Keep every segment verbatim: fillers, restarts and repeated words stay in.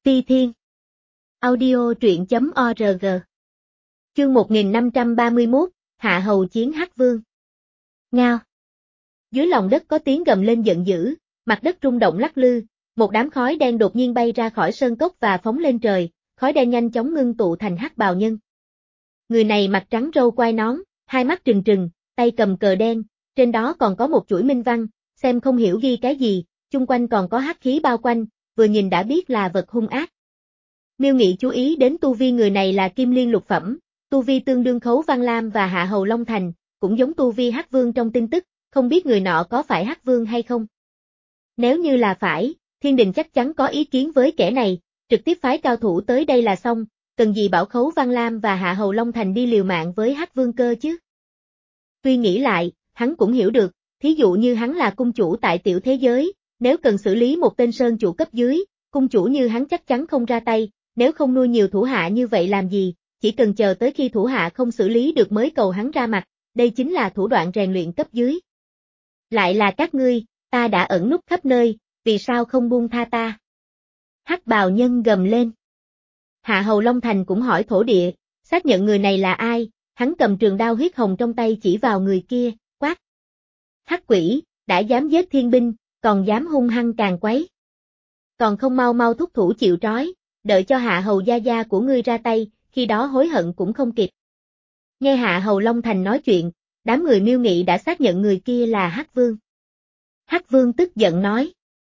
Ti Thiên. Audio truyện chấm org. Chương một nghìn năm trăm ba mươi mốt, Hạ Hầu chiến Hắc Vương. Ngao. Dưới lòng đất có tiếng gầm lên giận dữ, mặt đất rung động lắc lư, một đám khói đen đột nhiên bay ra khỏi sơn cốc và phóng lên trời, khói đen nhanh chóng ngưng tụ thành hắc bào nhân. Người này mặt trắng râu quai nón, hai mắt trừng trừng, tay cầm cờ đen, trên đó còn có một chuỗi minh văn, xem không hiểu ghi cái gì, chung quanh còn có hắc khí bao quanh, vừa nhìn đã biết là vật hung ác. Miêu Nghị chú ý đến tu vi người này là kim liên lục phẩm, tu vi tương đương Khấu Văn Lam và Hạ Hầu Long Thành, cũng giống tu vi Hắc Vương trong tin tức, không biết người nọ có phải Hắc Vương hay không. Nếu như là phải, Thiên Đình chắc chắn có ý kiến với kẻ này, trực tiếp phái cao thủ tới đây là xong, cần gì bảo Khấu Văn Lam và Hạ Hầu Long Thành đi liều mạng với Hắc Vương cơ chứ. Tuy nghĩ lại, hắn cũng hiểu được, thí dụ như hắn là cung chủ tại tiểu thế giới, nếu cần xử lý một tên sơn chủ cấp dưới, cung chủ như hắn chắc chắn không ra tay, nếu không nuôi nhiều thủ hạ như vậy làm gì, chỉ cần chờ tới khi thủ hạ không xử lý được mới cầu hắn ra mặt, đây chính là thủ đoạn rèn luyện cấp dưới. Lại là các ngươi, ta đã ẩn núp khắp nơi, vì sao không buông tha ta? Hắc bào nhân gầm lên. Hạ Hầu Long Thành cũng hỏi thổ địa, xác nhận người này là ai, hắn cầm trường đao huyết hồng trong tay chỉ vào người kia, quát. Hắc quỷ, đã dám giết thiên binh, còn dám hung hăng càng quấy. Còn không mau mau thúc thủ chịu trói, đợi cho Hạ Hầu gia gia của ngươi ra tay, khi đó hối hận cũng không kịp. Nghe Hạ Hầu Long Thành nói chuyện, đám người Miêu Nghị đã xác nhận người kia là Hắc Vương. Hắc Vương tức giận nói.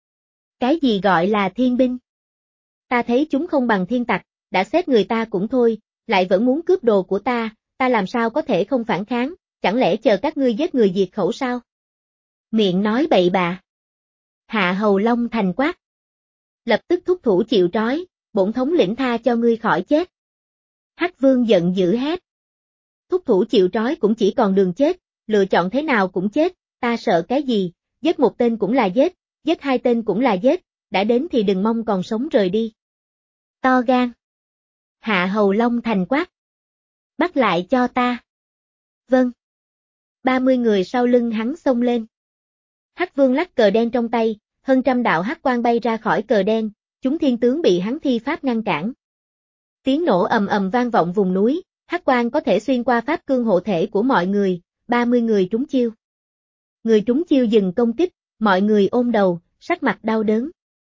Cái gì gọi là thiên binh? Ta thấy chúng không bằng thiên tặc, đã xếp người ta cũng thôi, lại vẫn muốn cướp đồ của ta, ta làm sao có thể không phản kháng, chẳng lẽ chờ các ngươi giết người diệt khẩu sao? Miệng nói bậy bạ. Hạ Hầu Long Thành quát. Lập tức thúc thủ chịu trói, bổn thống lĩnh tha cho ngươi khỏi chết. Hắc Vương giận dữ hét. Thúc thủ chịu trói cũng chỉ còn đường chết, lựa chọn thế nào cũng chết, ta sợ cái gì, giết một tên cũng là giết, giết hai tên cũng là giết, đã đến thì đừng mong còn sống rời đi. To gan. Hạ Hầu Long Thành quát. Bắt lại cho ta. Vâng. ba mươi người sau lưng hắn xông lên. Hắc Vương lắc cờ đen trong tay, hơn trăm đạo hắc quang bay ra khỏi cờ đen, chúng thiên tướng bị hắn thi pháp ngăn cản. Tiếng nổ ầm ầm vang vọng vùng núi, hắc quang có thể xuyên qua pháp cương hộ thể của mọi người, ba mươi người trúng chiêu. Người trúng chiêu dừng công kích, mọi người ôm đầu, sắc mặt đau đớn.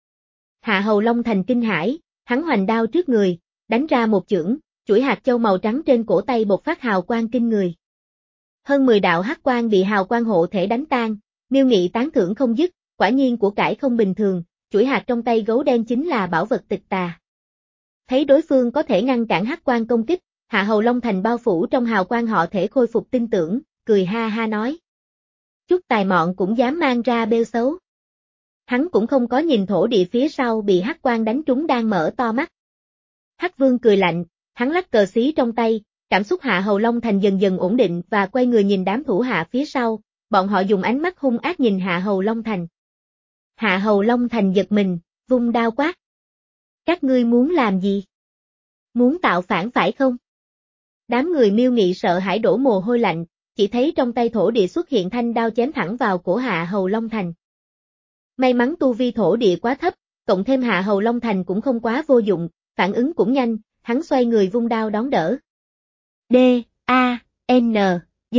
Hạ Hầu Long Thành kinh hãi, hắn hoành đao trước người, đánh ra một chưởng, chuỗi hạt châu màu trắng trên cổ tay bộc phát hào quang kinh người. Hơn mười đạo hắc quang bị hào quang hộ thể đánh tan, Miêu Nghị tán thưởng không dứt, quả nhiên của cải không bình thường, chuỗi hạt trong tay gấu đen chính là bảo vật tịch tà. Thấy đối phương có thể ngăn cản hắc quang công kích, Hạ Hầu Long Thành bao phủ trong hào quang họ thể khôi phục tin tưởng, cười ha ha nói. Chút tài mọn cũng dám mang ra bêu xấu. Hắn cũng không có nhìn thổ địa phía sau bị hắc quang đánh trúng đang mở to mắt. Hắc Vương cười lạnh, hắn lắc cờ xí trong tay, cảm xúc Hạ Hầu Long Thành dần dần ổn định và quay người nhìn đám thủ hạ phía sau, bọn họ dùng ánh mắt hung ác nhìn Hạ Hầu Long Thành. Hạ Hầu Long Thành giật mình, vung đao quát. Các ngươi muốn làm gì? Muốn tạo phản phải không? Đám người Miêu Nghị sợ hãi đổ mồ hôi lạnh, chỉ thấy trong tay thổ địa xuất hiện thanh đao chém thẳng vào cổ Hạ Hầu Long Thành. May mắn tu vi thổ địa quá thấp, cộng thêm Hạ Hầu Long Thành cũng không quá vô dụng, phản ứng cũng nhanh, hắn xoay người vung đao đón đỡ. D, A, N, G,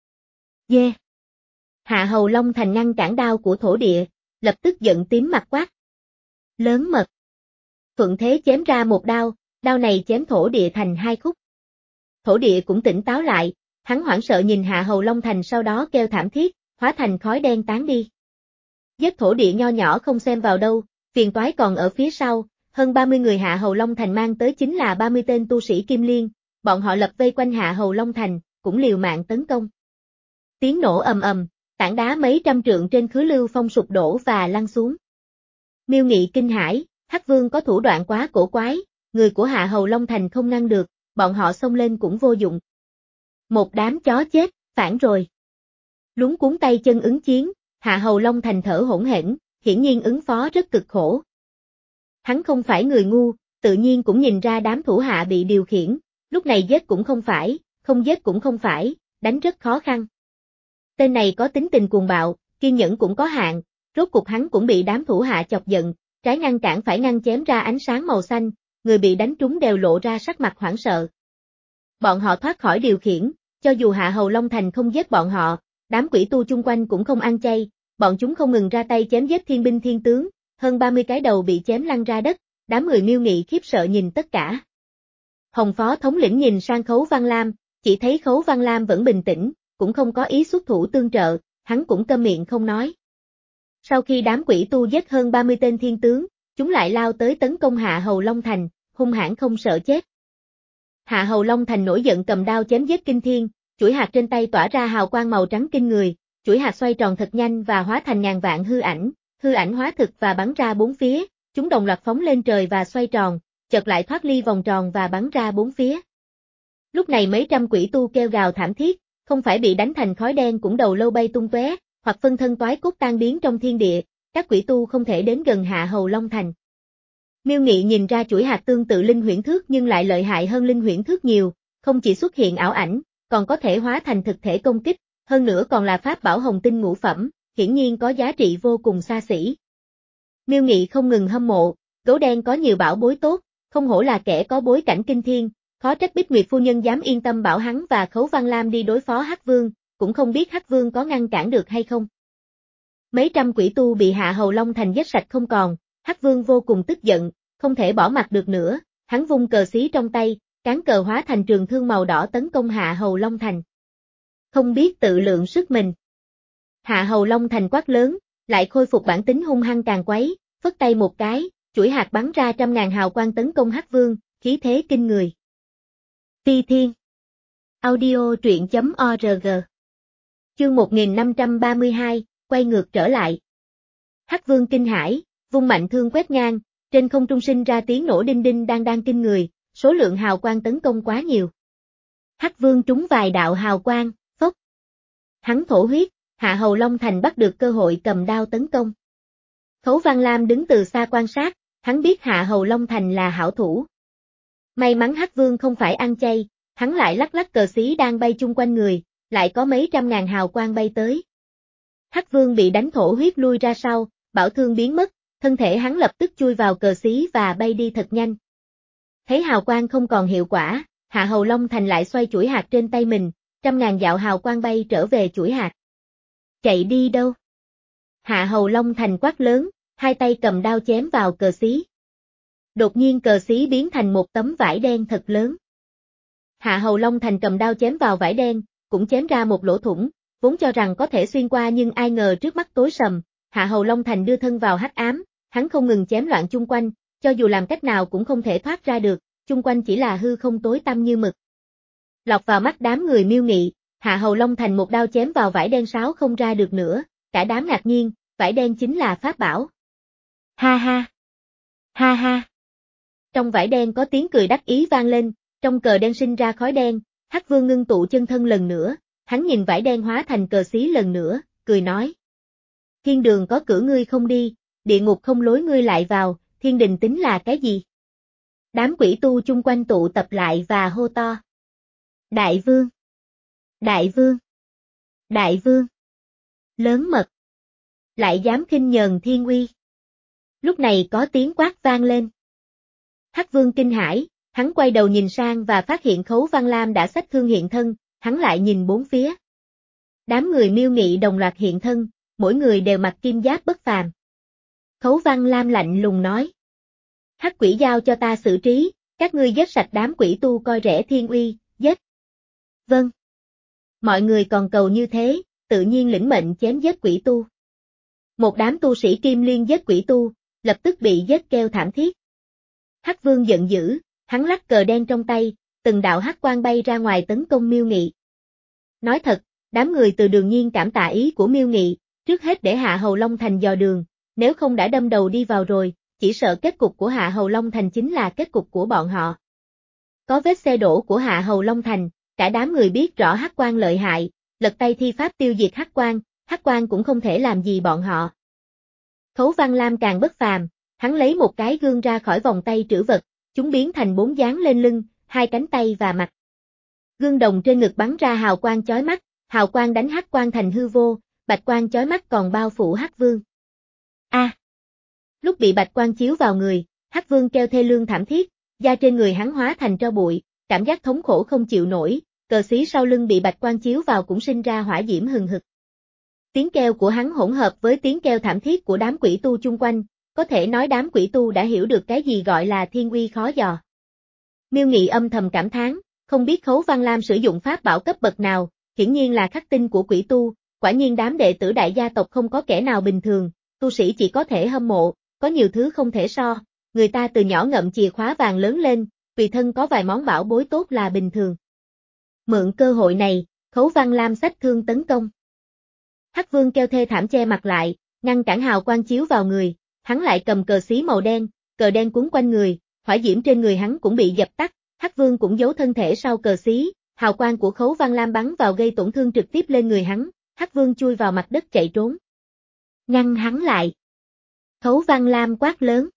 G. Hạ Hầu Long Thành ngăn cản đao của thổ địa, lập tức giận tím mặt quát. Lớn mật. Thuận thế chém ra một đao, đao này chém thổ địa thành hai khúc. Thổ địa cũng tỉnh táo lại, hắn hoảng sợ nhìn Hạ Hầu Long Thành sau đó kêu thảm thiết, hóa thành khói đen tán đi. Giết thổ địa nho nhỏ không xem vào đâu, phiền toái còn ở phía sau, hơn ba mươi người Hạ Hầu Long Thành mang tới chính là ba mươi tên tu sĩ Kim Liên, bọn họ lập vây quanh Hạ Hầu Long Thành, cũng liều mạng tấn công. Tiếng nổ ầm ầm, tảng đá mấy trăm trượng trên khứ lưu phong sụp đổ và lăn xuống. Miêu Nghị kinh hãi, Hắc Vương có thủ đoạn quá cổ quái, người của Hạ Hầu Long Thành không ngăn được, bọn họ xông lên cũng vô dụng. Một đám chó chết, phản rồi. Lúng cuốn tay chân ứng chiến, Hạ Hầu Long Thành thở hổn hển, hiển nhiên ứng phó rất cực khổ. Hắn không phải người ngu, tự nhiên cũng nhìn ra đám thủ hạ bị điều khiển, lúc này giết cũng không phải, không giết cũng không phải, đánh rất khó khăn. Tên này có tính tình cuồng bạo, kiên nhẫn cũng có hạn, rốt cục hắn cũng bị đám thủ hạ chọc giận, trái ngăn cản phải ngăn chém ra ánh sáng màu xanh, người bị đánh trúng đều lộ ra sắc mặt hoảng sợ. Bọn họ thoát khỏi điều khiển, cho dù Hạ Hầu Long Thành không giết bọn họ, đám quỷ tu chung quanh cũng không ăn chay, bọn chúng không ngừng ra tay chém giết thiên binh thiên tướng, hơn ba mươi cái đầu bị chém lăn ra đất, đám người Miêu Nghị khiếp sợ nhìn tất cả. Hồng Phó thống lĩnh nhìn sang Khấu Văn Lam, chỉ thấy Khấu Văn Lam vẫn bình tĩnh, cũng không có ý xuất thủ tương trợ, hắn cũng câm miệng không nói. Sau khi đám quỷ tu giết hơn ba mươi tên thiên tướng, chúng lại lao tới tấn công Hạ Hầu Long Thành, hung hãn không sợ chết. Hạ Hầu Long Thành nổi giận cầm đao chém giết kinh thiên, chuỗi hạt trên tay tỏa ra hào quang màu trắng kinh người, chuỗi hạt xoay tròn thật nhanh và hóa thành ngàn vạn hư ảnh, hư ảnh hóa thực và bắn ra bốn phía, chúng đồng loạt phóng lên trời và xoay tròn, chợt lại thoát ly vòng tròn và bắn ra bốn phía. Lúc này mấy trăm quỷ tu kêu gào thảm thiết, không phải bị đánh thành khói đen cũng đầu lâu bay tung tóe, hoặc phân thân toái cốt tan biến trong thiên địa, các quỷ tu không thể đến gần Hạ Hầu Long Thành. Miêu Nghị nhìn ra chuỗi hạt tương tự linh huyễn thước nhưng lại lợi hại hơn linh huyễn thước nhiều, không chỉ xuất hiện ảo ảnh, còn có thể hóa thành thực thể công kích, hơn nữa còn là pháp bảo hồng tinh ngũ phẩm, hiển nhiên có giá trị vô cùng xa xỉ. Miêu Nghị không ngừng hâm mộ, gấu đen có nhiều bảo bối tốt, không hổ là kẻ có bối cảnh kinh thiên, khó trách Bích Nguyệt phu nhân dám yên tâm bảo hắn và Khấu Văn Lam đi đối phó Hắc Vương, cũng không biết Hắc Vương có ngăn cản được hay không. Mấy trăm quỷ tu bị Hạ Hầu Long Thành giết sạch không còn, Hắc Vương vô cùng tức giận, không thể bỏ mặc được nữa, hắn vung cờ xí trong tay, cán cờ hóa thành trường thương màu đỏ tấn công Hạ Hầu Long Thành. Không biết tự lượng sức mình. Hạ Hầu Long Thành quát lớn, lại khôi phục bản tính hung hăng càng quấy, phất tay một cái, chuỗi hạt bắn ra trăm ngàn hào quang tấn công Hắc Vương, khí thế kinh người. Phi Thiên Audio truyện chấm org Chương một nghìn năm trăm ba mươi hai, quay ngược trở lại. Hắc Vương kinh hãi, vung mạnh thương quét ngang, trên không trung sinh ra tiếng nổ đinh đinh đang đang kinh người, số lượng hào quang tấn công quá nhiều. Hắc Vương trúng vài đạo hào quang, phốc. Hắn thổ huyết, Hạ Hầu Long Thành bắt được cơ hội cầm đao tấn công. Khấu Văn Lam đứng từ xa quan sát, hắn biết Hạ Hầu Long Thành là hảo thủ. May mắn Hắc Vương không phải ăn chay, hắn lại lắc lắc cờ xí đang bay chung quanh người, lại có mấy trăm ngàn hào quang bay tới. Hắc Vương bị đánh thổ huyết lui ra sau, bảo thương biến mất, thân thể hắn lập tức chui vào cờ xí và bay đi thật nhanh. Thấy hào quang không còn hiệu quả, Hạ Hầu Long Thành lại xoay chuỗi hạt trên tay mình, trăm ngàn dạo hào quang bay trở về chuỗi hạt. Chạy đi đâu? Hạ Hầu Long Thành quát lớn, hai tay cầm đao chém vào cờ xí. Đột nhiên cờ xí biến thành một tấm vải đen thật lớn. Hạ Hầu Long Thành cầm đao chém vào vải đen, cũng chém ra một lỗ thủng, vốn cho rằng có thể xuyên qua nhưng ai ngờ trước mắt tối sầm, Hạ Hầu Long Thành đưa thân vào hắc ám, hắn không ngừng chém loạn chung quanh, cho dù làm cách nào cũng không thể thoát ra được, chung quanh chỉ là hư không tối tăm như mực. Lọt vào mắt đám người Miêu Nghị, Hạ Hầu Long Thành một đao chém vào vải đen sáo không ra được nữa, cả đám ngạc nhiên, vải đen chính là pháp bảo. Ha ha! Ha ha! Trong vải đen có tiếng cười đắc ý vang lên, trong cờ đen sinh ra khói đen, Hắc Vương ngưng tụ chân thân lần nữa, hắn nhìn vải đen hóa thành cờ xí lần nữa, cười nói. Thiên đường có cửa ngươi không đi, địa ngục không lối ngươi lại vào, thiên đình tính là cái gì? Đám quỷ tu chung quanh tụ tập lại và hô to. Đại vương! Đại vương! Đại vương! Lớn mật! Lại dám khinh nhờn thiên uy! Lúc này có tiếng quát vang lên. Hắc Vương kinh hãi, hắn quay đầu nhìn sang và phát hiện Khấu Văn Lam đã xách thương hiện thân, hắn lại nhìn bốn phía. Đám người Miêu Nghị đồng loạt hiện thân, mỗi người đều mặc kim giáp bất phàm. Khấu Văn Lam lạnh lùng nói. Hắc quỷ giao cho ta xử trí, các ngươi giết sạch đám quỷ tu coi rẻ thiên uy, giết. Vâng. Mọi người còn cầu như thế, tự nhiên lĩnh mệnh chém giết quỷ tu. Một đám tu sĩ kim liên giết quỷ tu, lập tức bị giết kêu thảm thiết. Hắc Vương giận dữ, hắn lắc cờ đen trong tay, từng đạo hắc quang bay ra ngoài tấn công Miêu Nghị. Nói thật, đám người từ Đường Nhiên cảm tạ ý của Miêu Nghị, trước hết để Hạ Hầu Long Thành dò đường, nếu không đã đâm đầu đi vào rồi, chỉ sợ kết cục của Hạ Hầu Long Thành chính là kết cục của bọn họ. Có vết xe đổ của Hạ Hầu Long Thành, cả đám người biết rõ hắc quang lợi hại, lật tay thi pháp tiêu diệt hắc quang, hắc quang cũng không thể làm gì bọn họ. Khấu Văn Lam càng bất phàm, hắn lấy một cái gương ra khỏi vòng tay trữ vật, chúng biến thành bốn dáng lên lưng, hai cánh tay và mặt. Gương đồng trên ngực bắn ra hào quang chói mắt, hào quang đánh hắc quang thành hư vô, bạch quang chói mắt còn bao phủ Hắc Vương. A! Lúc bị bạch quang chiếu vào người, Hắc Vương kêu thê lương thảm thiết, da trên người hắn hóa thành tro bụi, cảm giác thống khổ không chịu nổi, cờ xí sau lưng bị bạch quang chiếu vào cũng sinh ra hỏa diễm hừng hực. Tiếng kêu của hắn hỗn hợp với tiếng kêu thảm thiết của đám quỷ tu chung quanh, có thể nói đám quỷ tu đã hiểu được cái gì gọi là thiên uy khó dò. Miêu Nghị âm thầm cảm thán, không biết Khấu Văn Lam sử dụng pháp bảo cấp bậc nào, hiển nhiên là khắc tinh của quỷ tu, quả nhiên đám đệ tử đại gia tộc không có kẻ nào bình thường, tu sĩ chỉ có thể hâm mộ, có nhiều thứ không thể so, người ta từ nhỏ ngậm chìa khóa vàng lớn lên, tùy thân có vài món bảo bối tốt là bình thường. Mượn cơ hội này, Khấu Văn Lam xách thương tấn công. Hắc Vương kêu thê thảm che mặt lại, ngăn cản hào quang chiếu vào người, hắn lại cầm cờ xí màu đen, cờ đen cuốn quanh người, hỏa diễm trên người hắn cũng bị dập tắt, Hắc Vương cũng giấu thân thể sau cờ xí, hào quang của Khấu Văn Lam bắn vào gây tổn thương trực tiếp lên người hắn, Hắc Vương chui vào mặt đất chạy trốn. Ngăn hắn lại. Khấu Văn Lam quát lớn.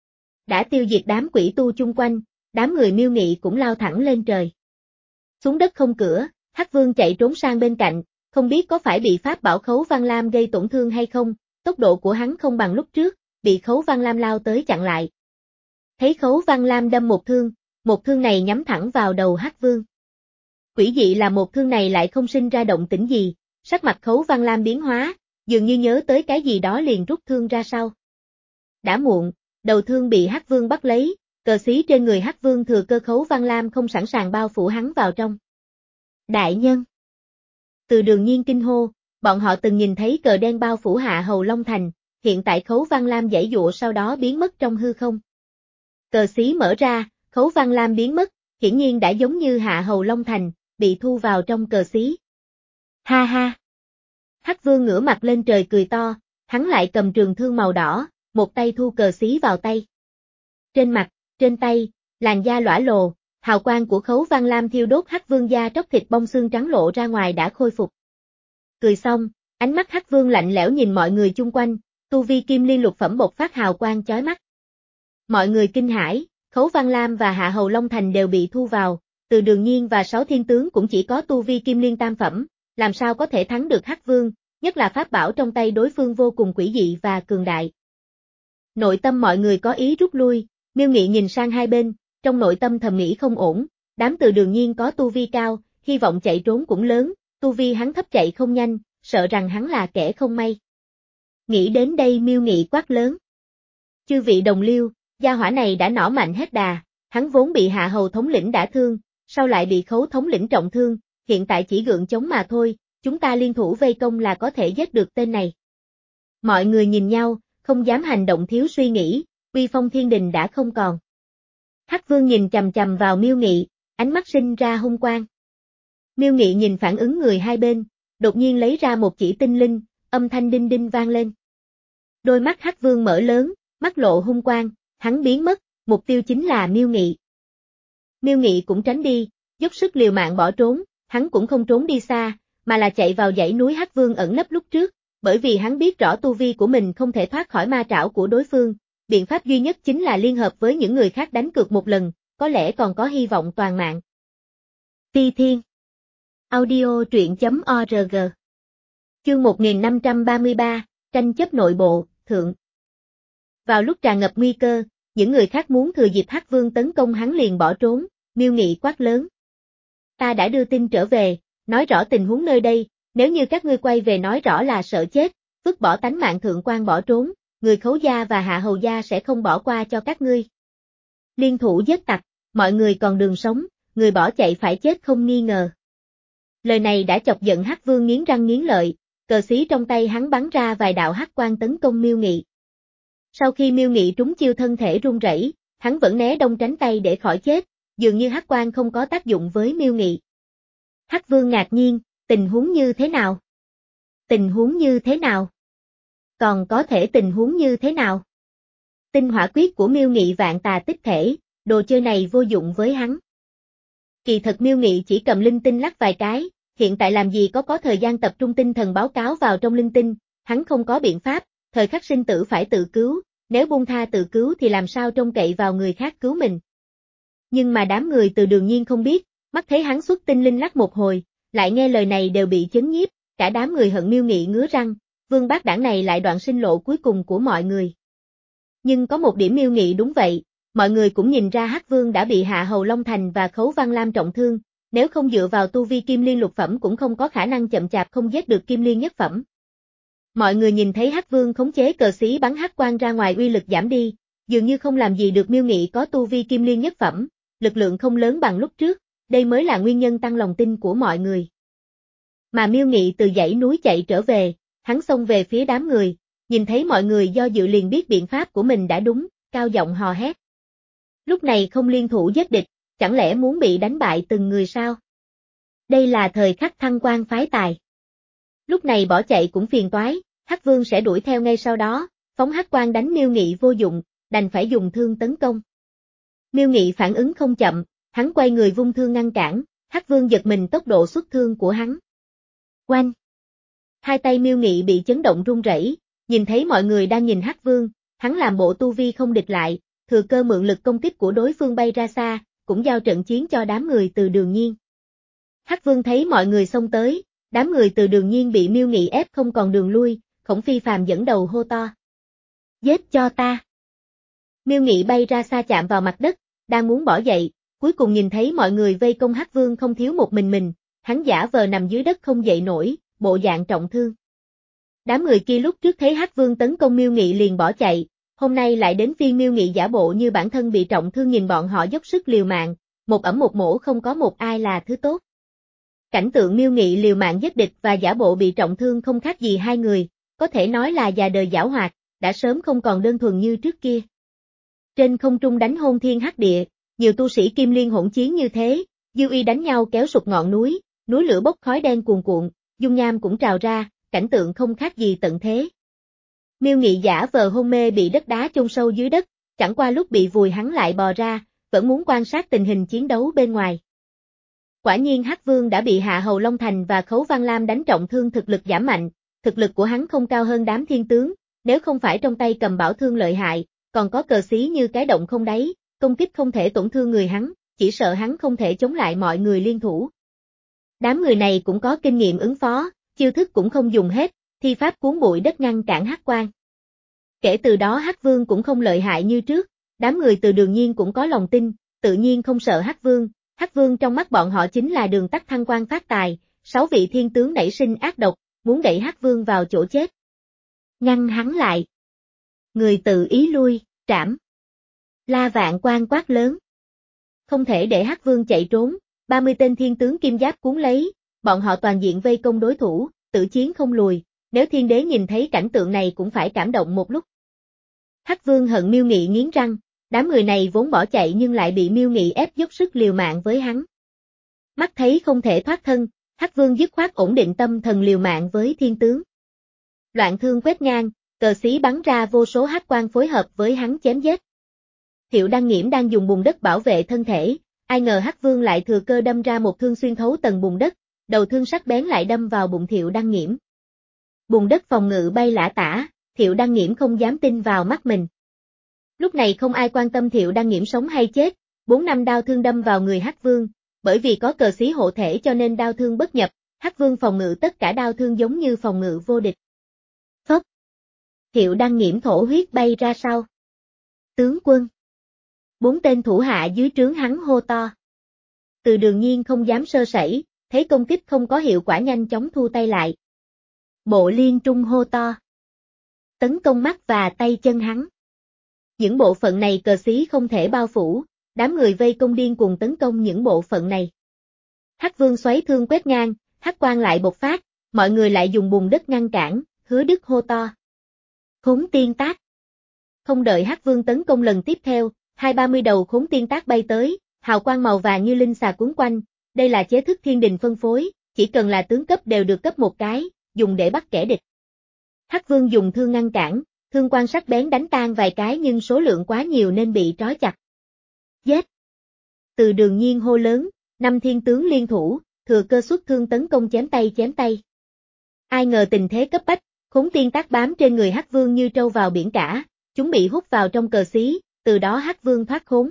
Đã tiêu diệt đám quỷ tu chung quanh, đám người Miêu Nghị cũng lao thẳng lên trời. Xuống đất không cửa, Hắc Vương chạy trốn sang bên cạnh, không biết có phải bị pháp bảo Khấu Văn Lam gây tổn thương hay không, tốc độ của hắn không bằng lúc trước, bị Khấu Văn Lam lao tới chặn lại. Thấy Khấu Văn Lam đâm một thương, một thương này nhắm thẳng vào đầu Hắc Vương. Quỷ dị là một thương này lại không sinh ra động tĩnh gì, sắc mặt Khấu Văn Lam biến hóa, dường như nhớ tới cái gì đó liền rút thương ra sau. Đã muộn, đầu thương bị Hắc Vương bắt lấy, cờ xí trên người Hắc Vương thừa cơ Khấu Văn Lam không sẵn sàng bao phủ hắn vào trong. Đại nhân. Từ Đường Nhiên kinh hô, bọn họ từng nhìn thấy cờ đen bao phủ Hạ Hầu Long Thành, hiện tại Khấu Văn Lam giãy giụa sau đó biến mất trong hư không. Cờ xí mở ra, Khấu Văn Lam biến mất, hiển nhiên đã giống như Hạ Hầu Long Thành, bị thu vào trong cờ xí. Ha ha! Hắc Vương ngửa mặt lên trời cười to, hắn lại cầm trường thương màu đỏ, một tay thu cờ xí vào tay. Trên mặt, trên tay, làn da lõa lồ, hào quang của Khấu Văn Lam thiêu đốt Hắc Vương da tróc thịt bong xương trắng lộ ra ngoài đã khôi phục. Cười xong, ánh mắt Hắc Vương lạnh lẽo nhìn mọi người chung quanh, tu vi kim liên lục phẩm bộc phát hào quang chói mắt. Mọi người kinh hãi, Khấu Văn Lam và Hạ Hầu Long Thành đều bị thu vào, Từ Đường Nhiên và sáu thiên tướng cũng chỉ có tu vi kim liên tam phẩm, làm sao có thể thắng được Hắc Vương, nhất là pháp bảo trong tay đối phương vô cùng quỷ dị và cường đại. Nội tâm mọi người có ý rút lui, Miêu Nghị nhìn sang hai bên, trong nội tâm thầm nghĩ không ổn, đám Từ Đường Nhiên có tu vi cao, hy vọng chạy trốn cũng lớn, tu vi hắn thấp chạy không nhanh, sợ rằng hắn là kẻ không may. Nghĩ đến đây Miêu Nghị quát lớn. Chư vị đồng liêu, gia hỏa này đã nỏ mạnh hết đà, hắn vốn bị Hạ Hầu thống lĩnh đả thương, sau lại bị Khấu thống lĩnh trọng thương, hiện tại chỉ gượng chống mà thôi, chúng ta liên thủ vây công là có thể giết được tên này. Mọi người nhìn nhau, không dám hành động thiếu suy nghĩ, uy phong thiên đình đã không còn. Hắc Vương nhìn chầm chầm vào Miêu Nghị, ánh mắt sinh ra hung quang. Miêu Nghị nhìn phản ứng người hai bên, đột nhiên lấy ra một chỉ tinh linh, âm thanh đinh đinh vang lên. Đôi mắt Hắc Vương mở lớn, mắt lộ hung quang, hắn biến mất, mục tiêu chính là Miêu Nghị. Miêu Nghị cũng tránh đi, dốc sức liều mạng bỏ trốn, hắn cũng không trốn đi xa, mà là chạy vào dãy núi Hắc Vương ẩn nấp lúc trước, bởi vì hắn biết rõ tu vi của mình không thể thoát khỏi ma trảo của đối phương, biện pháp duy nhất chính là liên hợp với những người khác đánh cược một lần, có lẽ còn có hy vọng toàn mạng. Ti Thiên Audio truyện chấm org Chương một nghìn năm trăm ba mươi ba, tranh chấp nội bộ, thượng. Vào lúc tràn ngập nguy cơ, những người khác muốn thừa dịp Hắc Vương tấn công hắn liền bỏ trốn, Miêu Nghị quát lớn. Ta đã đưa tin trở về, nói rõ tình huống nơi đây, nếu như các ngươi quay về nói rõ là sợ chết, vứt bỏ tánh mạng thượng quan bỏ trốn, người Khấu gia và Hạ Hầu gia sẽ không bỏ qua cho các ngươi. Liên thủ giết tặc, mọi người còn đường sống, người bỏ chạy phải chết không nghi ngờ. Lời này đã chọc giận Hắc Vương nghiến răng nghiến lợi, cờ xí trong tay hắn bắn ra vài đạo hắc quang tấn công Miêu Nghị. Sau khi Miêu Nghị trúng chiêu thân thể run rẩy, hắn vẫn né đông tránh tây để khỏi chết, dường như hắc quang không có tác dụng với Miêu Nghị. Hắc Vương ngạc nhiên, tình huống như thế nào? Tình huống như thế nào? Còn có thể tình huống như thế nào? Tinh hỏa quyết của Miêu Nghị vạn tà tích thể, đồ chơi này vô dụng với hắn. Kỳ thật Miêu Nghị chỉ cầm linh tinh lắc vài cái, hiện tại làm gì có có thời gian tập trung tinh thần báo cáo vào trong linh tinh, hắn không có biện pháp, thời khắc sinh tử phải tự cứu, nếu buông tha tự cứu thì làm sao trông cậy vào người khác cứu mình. Nhưng mà đám người Từ Đường Nhiên không biết, mắt thấy hắn xuất tinh linh lắc một hồi, lại nghe lời này đều bị chấn nhiếp, cả đám người hận Miêu Nghị ngứa răng, Vương Bác Đảng này lại đoạn sinh lộ cuối cùng của mọi người. Nhưng có một điểm Miêu Nghị đúng vậy, mọi người cũng nhìn ra Hắc Vương đã bị Hạ Hầu Long Thành và Khấu Văn Lam trọng thương, nếu không dựa vào tu vi Kim Liên lục phẩm cũng không có khả năng chậm chạp không giết được Kim Liên nhất phẩm. Mọi người nhìn thấy Hắc Vương khống chế cờ xí bắn hắc quang ra ngoài uy lực giảm đi, dường như không làm gì được Miêu Nghị có tu vi Kim Liên nhất phẩm, lực lượng không lớn bằng lúc trước, đây mới là nguyên nhân tăng lòng tin của mọi người. Mà Miêu Nghị từ dãy núi chạy trở về, hắn xông về phía đám người, nhìn thấy mọi người do dự liền biết biện pháp của mình đã đúng, cao giọng hò hét. Lúc này không liên thủ giết địch, chẳng lẽ muốn bị đánh bại từng người sao? Đây là thời khắc thăng quan phái tài. Lúc này bỏ chạy cũng phiền toái, Hắc Vương sẽ đuổi theo ngay sau đó, phóng hắc quang đánh Miêu Nghị vô dụng, đành phải dùng thương tấn công. Miêu Nghị phản ứng không chậm, hắn quay người vung thương ngăn cản, Hắc Vương giật mình tốc độ xuất thương của hắn. Oanh! Hai tay Miêu Nghị bị chấn động run rẩy, nhìn thấy mọi người đang nhìn Hắc Vương, hắn làm bộ tu vi không địch lại, thừa cơ mượn lực công kích của đối phương bay ra xa, cũng giao trận chiến cho đám người từ Đường Nhiên. Hắc Vương thấy mọi người xông tới, đám người từ Đường Nhiên bị Miêu Nghị ép không còn đường lui, Khổng Phi Phàm dẫn đầu hô to. Giết cho ta! Miêu Nghị bay ra xa chạm vào mặt đất, đang muốn bỏ dậy, cuối cùng nhìn thấy mọi người vây công Hắc Vương không thiếu một mình mình, hắn giả vờ nằm dưới đất không dậy nổi, bộ dạng trọng thương. Đám người kia lúc trước thấy Hắc Vương tấn công Miêu Nghị liền bỏ chạy, hôm nay lại đến phiên Miêu Nghị giả bộ như bản thân bị trọng thương nhìn bọn họ dốc sức liều mạng, một ẩm một mổ không có một ai là thứ tốt. Cảnh tượng Miêu Nghị liều mạng giết địch và giả bộ bị trọng thương không khác gì hai người, có thể nói là già đời giảo hoạt, đã sớm không còn đơn thuần như trước kia. Trên không trung đánh hôn thiên hắc địa, nhiều tu sĩ Kim Liên hỗn chiến như thế, dư uy đánh nhau kéo sụp ngọn núi, núi lửa bốc khói đen cuồn cuộn, dung nham cũng trào ra, cảnh tượng không khác gì tận thế. Miêu Nghị giả vờ hôn mê bị đất đá chôn sâu dưới đất, chẳng qua lúc bị vùi hắn lại bò ra, vẫn muốn quan sát tình hình chiến đấu bên ngoài. Quả nhiên Hắc Vương đã bị Hạ Hầu Long Thành và Khấu Văn Lam đánh trọng thương, thực lực giảm mạnh, thực lực của hắn không cao hơn đám thiên tướng, nếu không phải trong tay cầm bảo thương lợi hại, còn có cờ xí như cái động không đáy, công kích không thể tổn thương người hắn, chỉ sợ hắn không thể chống lại mọi người liên thủ. Đám người này cũng có kinh nghiệm ứng phó, chiêu thức cũng không dùng hết, thi pháp cuốn bụi đất ngăn cản hắc quang. Kể từ đó Hắc Vương cũng không lợi hại như trước, đám người từ Đường Nhiên cũng có lòng tin, tự nhiên không sợ Hắc Vương. Hắc Vương trong mắt bọn họ chính là đường tắt thăng quan phát tài, sáu vị thiên tướng nảy sinh ác độc, muốn đẩy Hắc Vương vào chỗ chết. Ngăn hắn lại. Người tự ý lui, trảm. La Vạn Quan quát lớn. Không thể để Hắc Vương chạy trốn, ba mươi tên thiên tướng kim giáp cuốn lấy, bọn họ toàn diện vây công đối thủ, tự chiến không lùi, nếu thiên đế nhìn thấy cảnh tượng này cũng phải cảm động một lúc. Hắc Vương hận Miêu Nghị nghiến răng, đám người này vốn bỏ chạy nhưng lại bị Miêu Nghị ép dốc sức liều mạng với hắn. Mắt thấy không thể thoát thân, Hắc Vương dứt khoát ổn định tâm thần liều mạng với thiên tướng. Loạn thương quét ngang, cờ xí bắn ra vô số hắc quang phối hợp với hắn chém giết. Thiệu Đăng Nghiễm đang dùng bùn đất bảo vệ thân thể, ai ngờ Hắc Vương lại thừa cơ đâm ra một thương xuyên thấu tầng bùn đất, đầu thương sắc bén lại đâm vào bụng Thiệu Đăng Nghiễm. Bùn đất phòng ngự bay lả tả, Thiệu Đăng Nghiễm không dám tin vào mắt mình. Lúc này không ai quan tâm Thiệu Đăng Nghiễm sống hay chết, bốn năm đao thương đâm vào người Hắc Vương, bởi vì có cờ xí hộ thể cho nên đao thương bất nhập, Hắc Vương phòng ngự tất cả đao thương giống như phòng ngự vô địch. Phốc. Thiệu Đăng Nghiễm thổ huyết bay ra sau. Tướng quân. Bốn tên thủ hạ dưới trướng hắn hô to. Từ Đường Nhiên không dám sơ sẩy, thấy công kích không có hiệu quả nhanh chóng thu tay lại. Bộ Liên Trung hô to. Tấn công mắt và tay chân hắn. Những bộ phận này cờ xí không thể bao phủ, đám người vây công điên cuồng tấn công những bộ phận này. Hắc Vương xoáy thương quét ngang, hắc quang lại bộc phát, mọi người lại dùng bùn đất ngăn cản, Hứa Đức hô to. Khốn tiên tác. Không đợi Hắc Vương tấn công lần tiếp theo, hai ba mươi đầu khốn tiên tác bay tới, hào quang màu vàng như linh xà cuốn quanh, đây là chế thức thiên đình phân phối, chỉ cần là tướng cấp đều được cấp một cái, dùng để bắt kẻ địch. Hắc Vương dùng thương ngăn cản, thương quang sắc bén đánh tan vài cái nhưng số lượng quá nhiều nên bị trói chặt. Giết! Từ Đường Nhiên hô lớn, năm thiên tướng liên thủ, thừa cơ xuất thương tấn công chém tay chém tay. Ai ngờ tình thế cấp bách, khốn tiên tác bám trên người Hắc Vương như trâu vào biển cả, chúng bị hút vào trong cờ xí, từ đó Hắc Vương thoát khốn.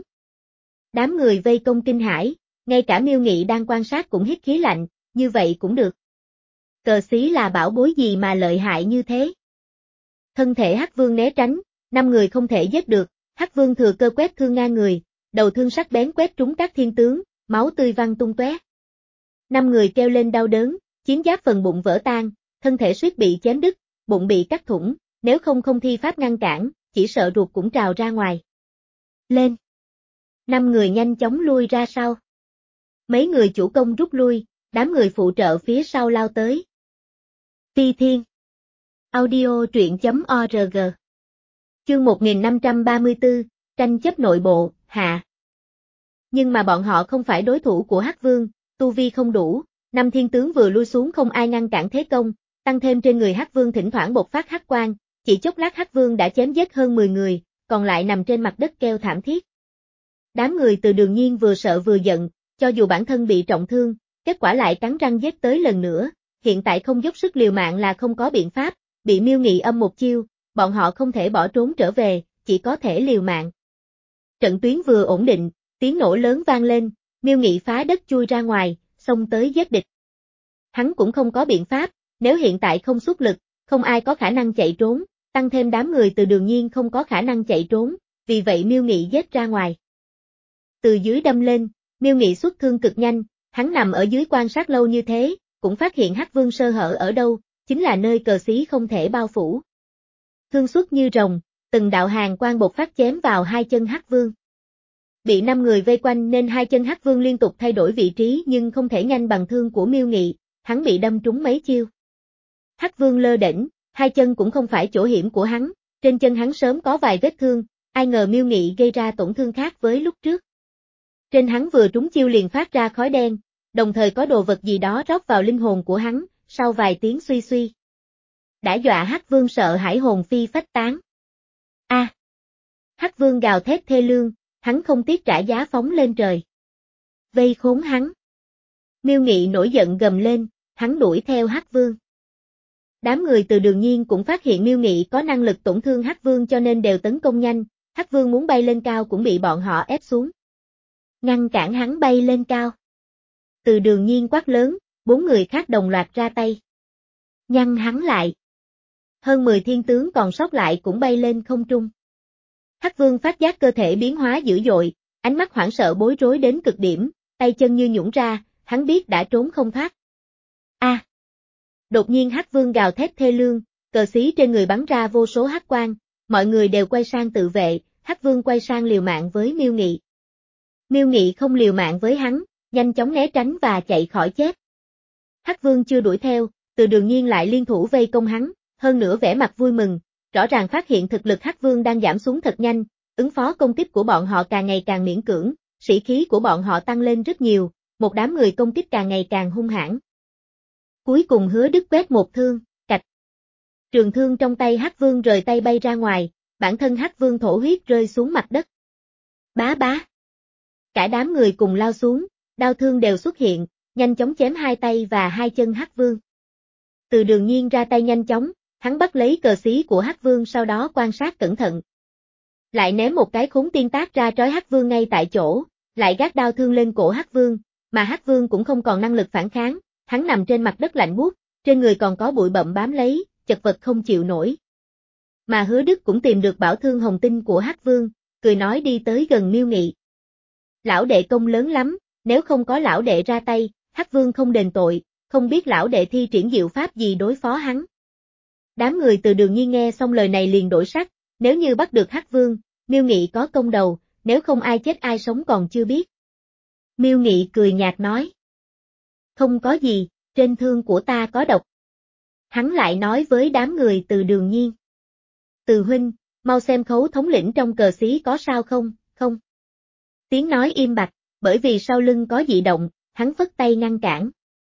Đám người vây công kinh hãi, ngay cả Miêu Nghị đang quan sát cũng hít khí lạnh, như vậy cũng được. Cờ xí là bảo bối gì mà lợi hại như thế? Thân thể Hắc Vương né tránh, năm người không thể giết được, Hắc Vương thừa cơ quét thương ngang người, đầu thương sắc bén quét trúng các thiên tướng, máu tươi văng tung tóe. Năm người kêu lên đau đớn, chiến giáp phần bụng vỡ tan, thân thể suýt bị chém đứt, bụng bị cắt thủng, nếu không không thi pháp ngăn cản, chỉ sợ ruột cũng trào ra ngoài. Lên! Năm người nhanh chóng lui ra sau. Mấy người chủ công rút lui, đám người phụ trợ phía sau lao tới. Phi Thiên Audio truyện.org Chương một nghìn năm trăm ba mươi tư, tranh chấp nội bộ, hạ. Nhưng mà bọn họ không phải đối thủ của Hắc Vương, tu vi không đủ, năm thiên tướng vừa lui xuống không ai ngăn cản thế công, tăng thêm trên người Hắc Vương thỉnh thoảng bộc phát hắc quang, chỉ chốc lát Hắc Vương đã chém giết hơn mười người, còn lại nằm trên mặt đất kêu thảm thiết. Đám người Từ Đường Nhiên vừa sợ vừa giận, cho dù bản thân bị trọng thương, kết quả lại cắn răng giết tới lần nữa, hiện tại không dốc sức liều mạng là không có biện pháp, bị Miêu Nghị âm một chiêu, bọn họ không thể bỏ trốn trở về, chỉ có thể liều mạng. Trận tuyến vừa ổn định, tiếng nổ lớn vang lên, Miêu Nghị phá đất chui ra ngoài, xông tới giết địch. Hắn cũng không có biện pháp, nếu hiện tại không xuất lực, không ai có khả năng chạy trốn, tăng thêm đám người Từ Đường Nhiên không có khả năng chạy trốn, vì vậy Miêu Nghị giết ra ngoài. Từ dưới đâm lên, Miêu Nghị xuất thương cực nhanh, hắn nằm ở dưới quan sát lâu như thế, cũng phát hiện Hắc Vương sơ hở ở đâu, chính là nơi cờ xí không thể bao phủ. Thương xuất như rồng, từng đạo hàng quang bột phát chém vào hai chân Hắc Vương. Bị năm người vây quanh nên hai chân Hắc Vương liên tục thay đổi vị trí nhưng không thể nhanh bằng thương của Miêu Nghị, hắn bị đâm trúng mấy chiêu. Hắc Vương lơ đễnh, hai chân cũng không phải chỗ hiểm của hắn, trên chân hắn sớm có vài vết thương, ai ngờ Miêu Nghị gây ra tổn thương khác với lúc trước. Trên hắn vừa trúng chiêu liền phát ra khói đen, đồng thời có đồ vật gì đó rót vào linh hồn của hắn, sau vài tiếng suy suy. Đã dọa Hắc Vương sợ hãi hồn phi phách tán. A! À, Hắc Vương gào thét thê lương, hắn không tiếc trả giá phóng lên trời. Vây khốn hắn. Miêu Nghị nổi giận gầm lên, hắn đuổi theo Hắc Vương. Đám người Từ Đường Nhiên cũng phát hiện Miêu Nghị có năng lực tổn thương Hắc Vương cho nên đều tấn công nhanh, Hắc Vương muốn bay lên cao cũng bị bọn họ ép xuống. Ngăn cản hắn bay lên cao. Từ Đường Nhiên quát lớn, bốn người khác đồng loạt ra tay. Nhăn hắn lại. Hơn mười thiên tướng còn sót lại cũng bay lên không trung. Hắc Vương phát giác cơ thể biến hóa dữ dội, ánh mắt hoảng sợ bối rối đến cực điểm, tay chân như nhũn ra, hắn biết đã trốn không thoát. A! À, đột nhiên Hắc Vương gào thét thê lương, cờ xí trên người bắn ra vô số hắc quang, mọi người đều quay sang tự vệ, Hắc Vương quay sang liều mạng với Miêu Nghị. Miêu Nghị không liều mạng với hắn, nhanh chóng né tránh và chạy khỏi chết. Hắc Vương chưa đuổi theo, Từ Đường Nhiên lại liên thủ vây công hắn, hơn nữa vẻ mặt vui mừng, rõ ràng phát hiện thực lực Hắc Vương đang giảm xuống thật nhanh, ứng phó công kích của bọn họ càng ngày càng miễn cưỡng, sĩ khí của bọn họ tăng lên rất nhiều, một đám người công kích càng ngày càng hung hãn. Cuối cùng Hứa Đức quét một thương, cạch. Trường thương trong tay Hắc Vương rời tay bay ra ngoài, bản thân Hắc Vương thổ huyết rơi xuống mặt đất. Bá bá. Cả đám người cùng lao xuống, đao thương đều xuất hiện, nhanh chóng chém hai tay và hai chân Hắc Vương. Từ Đường Nhiên ra tay nhanh chóng, hắn bắt lấy cờ xí của Hắc Vương sau đó quan sát cẩn thận. Lại ném một cái khốn tiên tác ra trói Hắc Vương ngay tại chỗ, lại gác đao thương lên cổ Hắc Vương, mà Hắc Vương cũng không còn năng lực phản kháng, hắn nằm trên mặt đất lạnh buốt, trên người còn có bụi bặm bám lấy, chật vật không chịu nổi. Mà Hứa Đức cũng tìm được bảo thương hồng tinh của Hắc Vương, cười nói đi tới gần Miêu Nghị. Lão đệ công lớn lắm, nếu không có lão đệ ra tay, Hắc Vương không đền tội, không biết lão đệ thi triển diệu pháp gì đối phó hắn. Đám người Từ Đường Nhiên nghe xong lời này liền đổi sắc, nếu như bắt được Hắc Vương, Miêu Nghị có công đầu, nếu không ai chết ai sống còn chưa biết. Miêu Nghị cười nhạt nói. Không có gì, trên thương của ta có độc. Hắn lại nói với đám người Từ Đường Nhiên. Từ huynh, mau xem Khấu thống lĩnh trong cờ xí có sao không, không. Tiếng nói im bặt, bởi vì sau lưng có dị động, hắn phất tay ngăn cản.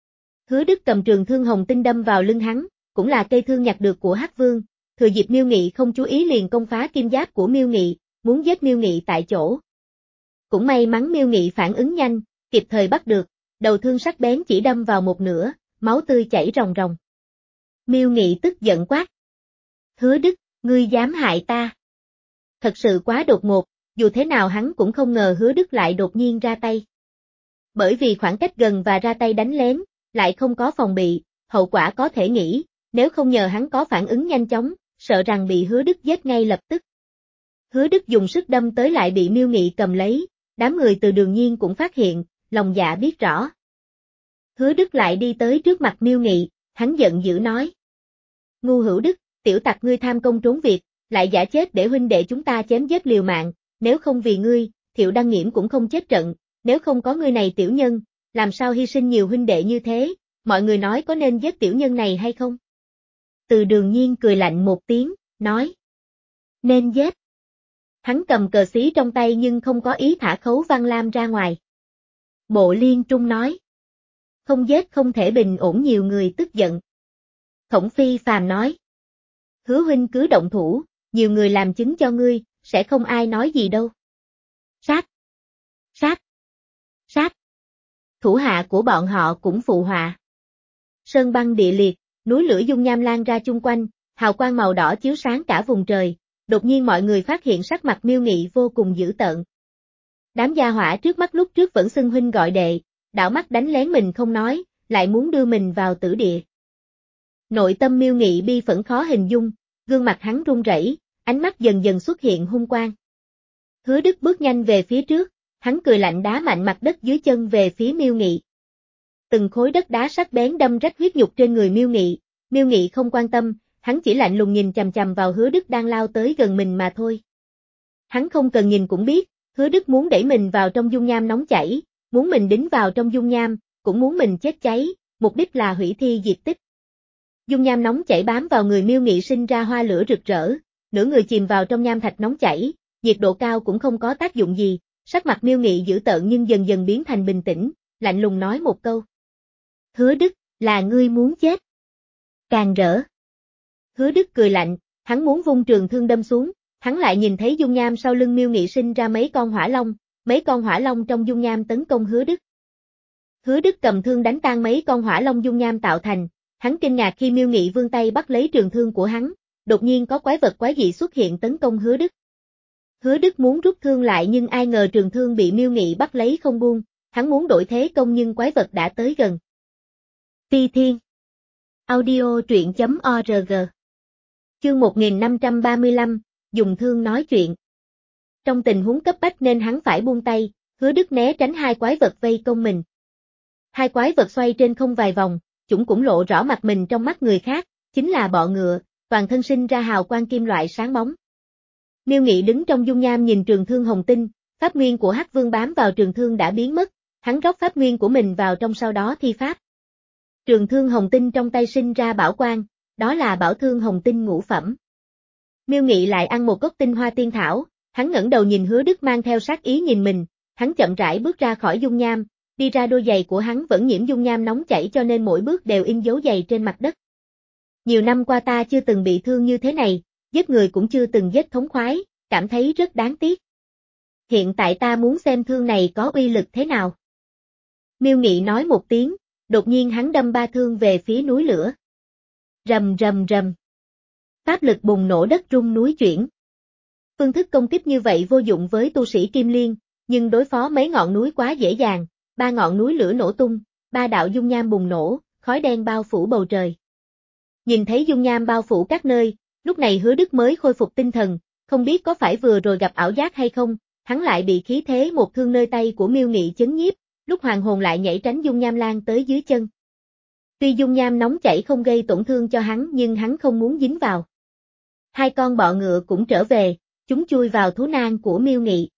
Hứa Đức cầm trường thương hồng tinh đâm vào lưng hắn, cũng là cây thương nhặt được của Hắc Vương, thừa dịp Miêu Nghị không chú ý liền công phá kim giáp của Miêu Nghị, muốn giết Miêu Nghị tại chỗ. Cũng may mắn Miêu Nghị phản ứng nhanh, kịp thời bắt được, đầu thương sắc bén chỉ đâm vào một nửa, máu tươi chảy ròng ròng. Miêu Nghị tức giận quát. Hứa Đức, ngươi dám hại ta. Thật sự quá đột ngột, dù thế nào hắn cũng không ngờ Hứa Đức lại đột nhiên ra tay. Bởi vì khoảng cách gần và ra tay đánh lén, lại không có phòng bị, hậu quả có thể nghĩ, nếu không nhờ hắn có phản ứng nhanh chóng, sợ rằng bị Hứa Đức giết ngay lập tức. Hứa Đức dùng sức đâm tới lại bị Miêu Nghị cầm lấy, đám người từ Đường Nhiên cũng phát hiện, lòng dạ biết rõ. Hứa Đức lại đi tới trước mặt Miêu Nghị, hắn giận dữ nói. Ngu Hữu Đức, tiểu tặc ngươi tham công trốn việc, lại giả chết để huynh đệ chúng ta chém giết liều mạng, nếu không vì ngươi, Thiệu Đăng Nghiễm cũng không chết trận, nếu không có ngươi này tiểu nhân, làm sao hy sinh nhiều huynh đệ như thế, mọi người nói có nên giết tiểu nhân này hay không? Từ Đường Nhiên cười lạnh một tiếng, nói. Nên giết. Hắn cầm cờ xí trong tay nhưng không có ý thả Khấu Văn Lam ra ngoài. Bộ Liên Trung nói. Không giết không thể bình ổn nhiều người tức giận. Khổng Phi Phàm nói. Hứa huynh cứ động thủ, nhiều người làm chứng cho ngươi, sẽ không ai nói gì đâu. Sát! Sát! Sát! Thủ hạ của bọn họ cũng phụ họa. Sơn băng địa liệt, núi lửa dung nham lan ra chung quanh, hào quang màu đỏ chiếu sáng cả vùng trời, đột nhiên mọi người phát hiện sắc mặt Miêu Nghị vô cùng dữ tợn. Đám gia hỏa trước mắt lúc trước vẫn xưng huynh gọi đệ, đảo mắt đánh lén mình không nói, lại muốn đưa mình vào tử địa. Nội tâm Miêu Nghị bi phẫn khó hình dung, gương mặt hắn run rẩy, ánh mắt dần dần xuất hiện hung quang. Hứa Đức bước nhanh về phía trước, hắn cười lạnh đá mạnh mặt đất dưới chân về phía Miêu Nghị. Từng khối đất đá sắc bén đâm rách huyết nhục trên người Miêu Nghị, Miêu Nghị không quan tâm, hắn chỉ lạnh lùng nhìn chằm chằm vào Hứa Đức đang lao tới gần mình mà thôi. Hắn không cần nhìn cũng biết, Hứa Đức muốn đẩy mình vào trong dung nham nóng chảy, muốn mình đính vào trong dung nham, cũng muốn mình chết cháy, mục đích là hủy thi diệt tích. Dung nham nóng chảy bám vào người Miêu Nghị sinh ra hoa lửa rực rỡ, nửa người chìm vào trong nham thạch nóng chảy, nhiệt độ cao cũng không có tác dụng gì, sắc mặt Miêu Nghị dữ tợn nhưng dần dần biến thành bình tĩnh, lạnh lùng nói một câu. Hứa Đức, là ngươi muốn chết. Càng rỡ. Hứa Đức cười lạnh, hắn muốn vung trường thương đâm xuống, hắn lại nhìn thấy dung nham sau lưng Miêu Nghị sinh ra mấy con hỏa long, mấy con hỏa long trong dung nham tấn công Hứa Đức. Hứa Đức cầm thương đánh tan mấy con hỏa long dung nham tạo thành, hắn kinh ngạc khi Miêu Nghị vươn tay bắt lấy trường thương của hắn, đột nhiên có quái vật quái dị xuất hiện tấn công Hứa Đức. Hứa Đức muốn rút thương lại nhưng ai ngờ trường thương bị Miêu Nghị bắt lấy không buông, hắn muốn đổi thế công nhưng quái vật đã tới gần. Phi Thiên. Audio truyện chấm org. Chương một nghìn năm trăm ba mươi lăm, dùng thương nói chuyện. Trong tình huống cấp bách nên hắn phải buông tay, Hứa Đức né tránh hai quái vật vây công mình. Hai quái vật xoay trên không vài vòng, chúng cũng lộ rõ mặt mình trong mắt người khác, chính là bọ ngựa, toàn thân sinh ra hào quang kim loại sáng bóng. Miêu Nghị đứng trong dung nham nhìn trường thương hồng tinh, pháp nguyên của Hắc Vương bám vào trường thương đã biến mất, hắn rót pháp nguyên của mình vào trong sau đó thi pháp. Trường thương hồng tinh trong tay sinh ra bảo quang, đó là bảo thương hồng tinh ngũ phẩm. Miêu Nghị lại ăn một cốc tinh hoa tiên thảo, hắn ngẩng đầu nhìn Hứa Đức mang theo sát ý nhìn mình, hắn chậm rãi bước ra khỏi dung nham, đi ra đôi giày của hắn vẫn nhiễm dung nham nóng chảy cho nên mỗi bước đều in dấu giày trên mặt đất. Nhiều năm qua ta chưa từng bị thương như thế này, giết người cũng chưa từng giết thống khoái, cảm thấy rất đáng tiếc. Hiện tại ta muốn xem thương này có uy lực thế nào. Miêu Nghị nói một tiếng, đột nhiên hắn đâm ba thương về phía núi lửa. Rầm rầm rầm. Pháp lực bùng nổ đất rung núi chuyển. Phương thức công kích như vậy vô dụng với tu sĩ Kim Liên, nhưng đối phó mấy ngọn núi quá dễ dàng, ba ngọn núi lửa nổ tung, ba đạo dung nham bùng nổ, khói đen bao phủ bầu trời. Nhìn thấy dung nham bao phủ các nơi, lúc này Hứa Đức mới khôi phục tinh thần, không biết có phải vừa rồi gặp ảo giác hay không, hắn lại bị khí thế một thương nơi tay của Miêu Nghị chấn nhiếp, lúc hoàng hồn lại nhảy tránh dung nham lan tới dưới chân. Tuy dung nham nóng chảy không gây tổn thương cho hắn nhưng hắn không muốn dính vào. Hai con bọ ngựa cũng trở về, chúng chui vào thú nang của Miêu Nghị.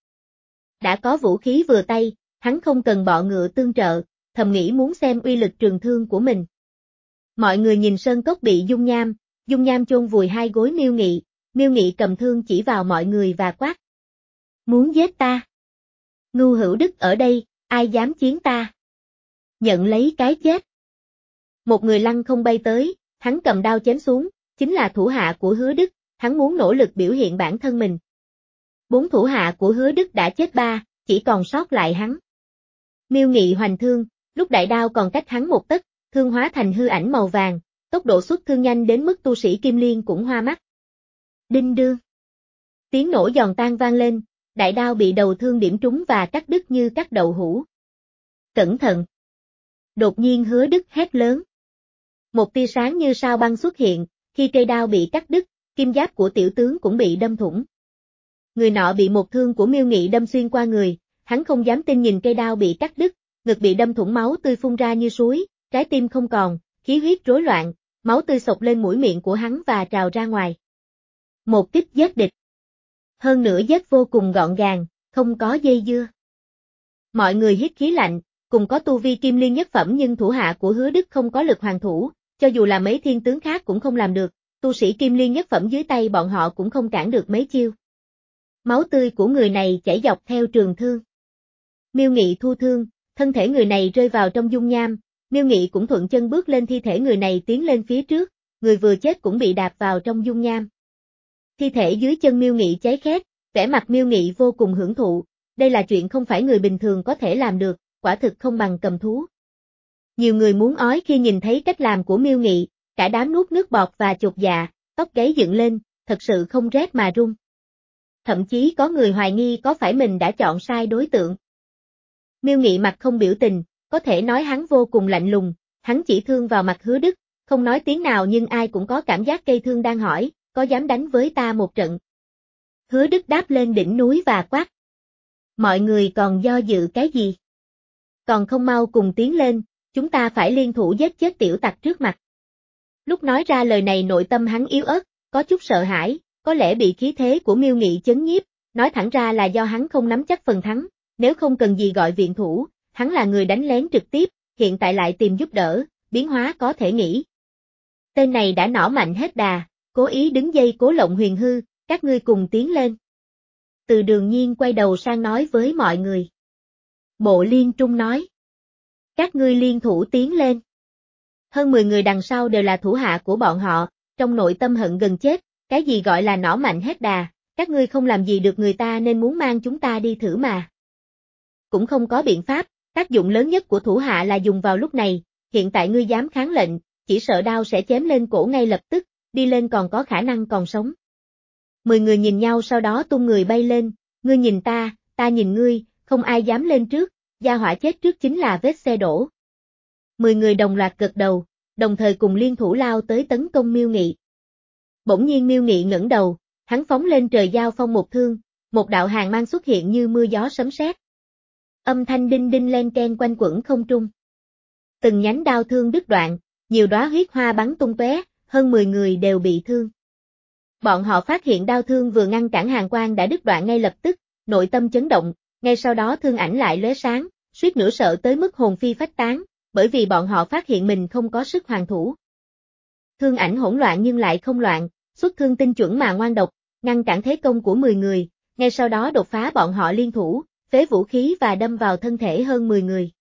Đã có vũ khí vừa tay, hắn không cần bọ ngựa tương trợ, thầm nghĩ muốn xem uy lực trường thương của mình. Mọi người nhìn sơn cốc bị dung nham, dung nham chôn vùi hai gối Miêu Nghị, Miêu Nghị cầm thương chỉ vào mọi người và quát. Muốn giết ta? Ngu Hữu Đức ở đây, ai dám chiến ta? Nhận lấy cái chết. Một người lăng không bay tới, hắn cầm đao chém xuống, chính là thủ hạ của Hứa Đức, hắn muốn nỗ lực biểu hiện bản thân mình. Bốn thủ hạ của Hứa Đức đã chết ba, chỉ còn sót lại hắn. Miêu Nghị hoành thương, lúc đại đao còn cách hắn một tấc, thương hóa thành hư ảnh màu vàng, tốc độ xuất thương nhanh đến mức tu sĩ Kim Liên cũng hoa mắt. Đinh đương. Tiếng nổ giòn tan vang lên, đại đao bị đầu thương điểm trúng và cắt đứt như cắt đậu hũ. Cẩn thận. Đột nhiên Hứa Đức hét lớn. Một tia sáng như sao băng xuất hiện, khi cây đao bị cắt đứt, kim giáp của tiểu tướng cũng bị đâm thủng. người nọ bị một thương của Miêu Nghị đâm xuyên qua người, hắn không dám tin nhìn cây đao bị cắt đứt, ngực bị đâm thủng máu tươi phun ra như suối, trái tim không còn, khí huyết rối loạn, máu tươi sộc lên mũi miệng của hắn và trào ra ngoài. Một kích giết địch. Hơn nữa giết vô cùng gọn gàng, không có dây dưa. Mọi người hít khí lạnh, cùng có tu vi kim liên nhất phẩm nhưng thủ hạ của Hứa Đức không có lực hoàn thủ, cho dù là mấy thiên tướng khác cũng không làm được, tu sĩ kim liên nhất phẩm dưới tay bọn họ cũng không cản được mấy chiêu. Máu tươi của người này chảy dọc theo trường thương. Miêu Nghị thu thương, thân thể người này rơi vào trong dung nham, Miêu Nghị cũng thuận chân bước lên thi thể người này tiến lên phía trước, người vừa chết cũng bị đạp vào trong dung nham. Thi thể dưới chân Miêu Nghị cháy khét, vẻ mặt Miêu Nghị vô cùng hưởng thụ, đây là chuyện không phải người bình thường có thể làm được, quả thực không bằng cầm thú. Nhiều người muốn ói khi nhìn thấy cách làm của Miêu Nghị, cả đám nuốt nước bọt và chột dạ, tóc gáy dựng lên, thật sự không rét mà run. Thậm chí có người hoài nghi có phải mình đã chọn sai đối tượng. Miêu Nghị mặt không biểu tình, có thể nói hắn vô cùng lạnh lùng, hắn chỉ thương vào mặt Hứa Đức, không nói tiếng nào nhưng ai cũng có cảm giác cây thương đang hỏi, có dám đánh với ta một trận. Hứa Đức đáp lên đỉnh núi và quát. Mọi người còn do dự cái gì? Còn không mau cùng tiến lên, chúng ta phải liên thủ giết chết tiểu tặc trước mặt. Lúc nói ra lời này nội tâm hắn yếu ớt, có chút sợ hãi, có lẽ bị khí thế của Miêu Nghị chấn nhiếp, nói thẳng ra là do hắn không nắm chắc phần thắng, nếu không cần gì gọi viện thủ, hắn là người đánh lén trực tiếp, hiện tại lại tìm giúp đỡ, biến hóa có thể nghĩ. Tên này đã nỏ mạnh hết đà, cố ý đứng dây cố lộng huyền hư, các ngươi cùng tiến lên. Từ Đường Nhiên quay đầu sang nói với mọi người. Bộ Liên Trung nói. Các ngươi liên thủ tiến lên. Hơn mười người đằng sau đều là thủ hạ của bọn họ, trong nội tâm hận gần chết, cái gì gọi là nỏ mạnh hết đà, các ngươi không làm gì được người ta nên muốn mang chúng ta đi thử mà. Cũng không có biện pháp, tác dụng lớn nhất của thủ hạ là dùng vào lúc này, hiện tại ngươi dám kháng lệnh, chỉ sợ đao sẽ chém lên cổ ngay lập tức, đi lên còn có khả năng còn sống. Mười người nhìn nhau sau đó tung người bay lên, ngươi nhìn ta, ta nhìn ngươi, không ai dám lên trước, gia hỏa chết trước chính là vết xe đổ. Mười người đồng loạt gật đầu, đồng thời cùng liên thủ lao tới tấn công Miêu Nghị. Bỗng nhiên Miêu Nghị ngẩng đầu, hắn phóng lên trời giao phong một thương, một đạo hàn mang xuất hiện như mưa gió sấm sét. Âm thanh đinh đinh len ken quanh quẩn không trung. Từng nhánh đao thương đứt đoạn, nhiều đóa huyết hoa bắn tung tóe, hơn mười người đều bị thương. Bọn họ phát hiện đao thương vừa ngăn cản hàn quang đã đứt đoạn ngay lập tức, nội tâm chấn động, ngay sau đó thương ảnh lại lóe sáng, suýt nữa sợ tới mức hồn phi phách tán, bởi vì bọn họ phát hiện mình không có sức hoàn thủ. Thương ảnh hỗn loạn nhưng lại không loạn, xuất thương tinh chuẩn mà ngoan độc, ngăn cản thế công của mười người, ngay sau đó đột phá bọn họ liên thủ, phế vũ khí và đâm vào thân thể hơn mười người.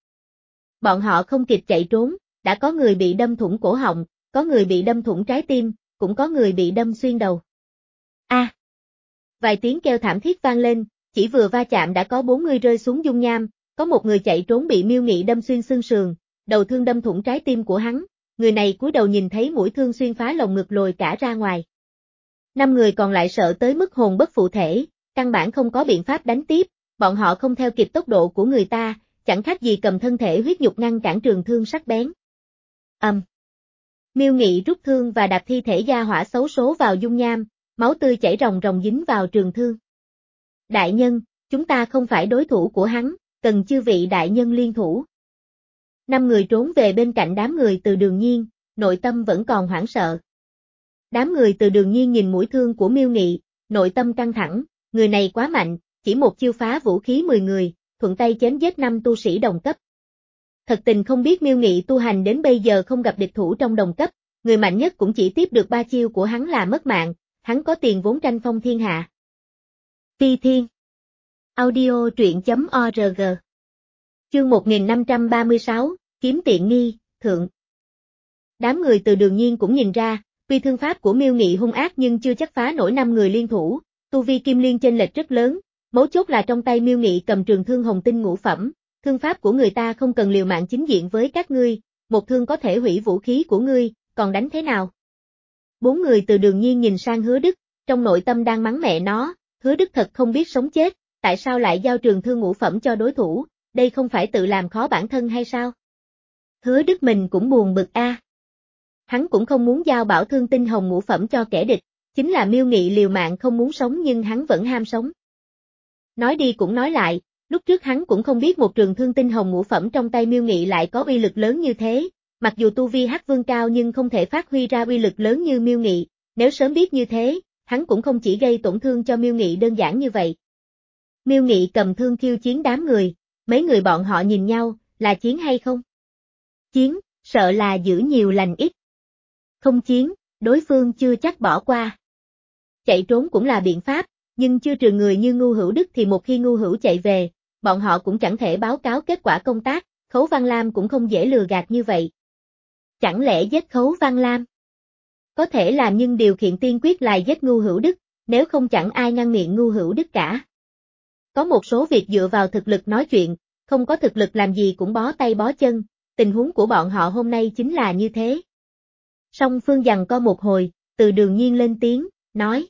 Bọn họ không kịp chạy trốn, đã có người bị đâm thủng cổ họng, có người bị đâm thủng trái tim, cũng có người bị đâm xuyên đầu. A! À, vài tiếng kêu thảm thiết vang lên, chỉ vừa va chạm đã có bốn người rơi xuống dung nham, có một người chạy trốn bị Miêu Nghị đâm xuyên xương sườn, đầu thương đâm thủng trái tim của hắn, người này cúi đầu nhìn thấy mũi thương xuyên phá lồng ngực lồi cả ra ngoài. Năm người còn lại sợ tới mức hồn bất phụ thể, căn bản không có biện pháp đánh tiếp, bọn họ không theo kịp tốc độ của người ta, chẳng khác gì cầm thân thể huyết nhục ngăn cản trường thương sắc bén. Âm. Um. Miêu Nghị rút thương và đạp thi thể gia hỏa xấu số vào dung nham, máu tươi chảy ròng ròng dính vào trường thương. Đại nhân, chúng ta không phải đối thủ của hắn, cần chư vị đại nhân liên thủ. Năm người trốn về bên cạnh đám người Từ Đường Nhiên, nội tâm vẫn còn hoảng sợ. Đám người Từ Đường Nhiên nhìn mũi thương của Miêu Nghị, nội tâm căng thẳng, người này quá mạnh, chỉ một chiêu phá vũ khí mười người, thuận tay chém giết năm tu sĩ đồng cấp. Thật tình không biết Miêu Nghị tu hành đến bây giờ không gặp địch thủ trong đồng cấp, người mạnh nhất cũng chỉ tiếp được ba chiêu của hắn là mất mạng, hắn có tiền vốn tranh phong thiên hạ. Phi Thiên Audio truyện chấm org Chương một nghìn năm trăm ba mươi sáu, Kiếm tiện nghi, thượng. Đám người Từ Đường Nhiên cũng nhìn ra, tuy thương pháp của Miêu Nghị hung ác nhưng chưa chắc phá nổi năm người liên thủ, tu vi kim liên chênh lệch rất lớn, mấu chốt là trong tay Miêu Nghị cầm trường thương hồng tinh ngũ phẩm, thương pháp của người ta không cần liều mạng chính diện với các ngươi, một thương có thể hủy vũ khí của ngươi, còn đánh thế nào? Bốn người Từ Đường Nhiên nhìn sang Hứa Đức, trong nội tâm đang mắng mẹ nó, Hứa Đức thật không biết sống chết, tại sao lại giao trường thương ngũ phẩm cho đối thủ, đây không phải tự làm khó bản thân hay sao? Hứa Đức mình cũng buồn bực a. À. Hắn cũng không muốn giao bảo thương tinh hồng ngũ phẩm cho kẻ địch, chính là Miêu Nghị liều mạng không muốn sống nhưng hắn vẫn ham sống, Nói đi cũng nói lại, lúc trước hắn cũng không biết một trường thương tinh hồng ngũ phẩm trong tay Miêu Nghị lại có uy lực lớn như thế, mặc dù tu vi Hắc Vương cao nhưng không thể phát huy ra uy lực lớn như Miêu Nghị, nếu sớm biết như thế, hắn cũng không chỉ gây tổn thương cho Miêu Nghị đơn giản như vậy. Miêu Nghị cầm thương khiêu chiến đám người, mấy người bọn họ nhìn nhau, là chiến hay không? Chiến, sợ là giữ nhiều lành ít. Không chiến, đối phương chưa chắc bỏ qua. Chạy trốn cũng là biện pháp, nhưng chưa trừ người như Ngưu Hữu Đức thì một khi Ngưu Hữu chạy về, bọn họ cũng chẳng thể báo cáo kết quả công tác, Khấu Văn Lam cũng không dễ lừa gạt như vậy. Chẳng lẽ giết Khấu Văn Lam? Có thể làm nhưng điều kiện tiên quyết là giết Ngưu Hữu Đức, nếu không chẳng ai ngăn miệng Ngưu Hữu Đức cả. Có một số việc dựa vào thực lực nói chuyện, không có thực lực làm gì cũng bó tay bó chân, tình huống của bọn họ hôm nay chính là như thế. Song phương giằng co một hồi, Từ Đường Nhiên lên tiếng, nói.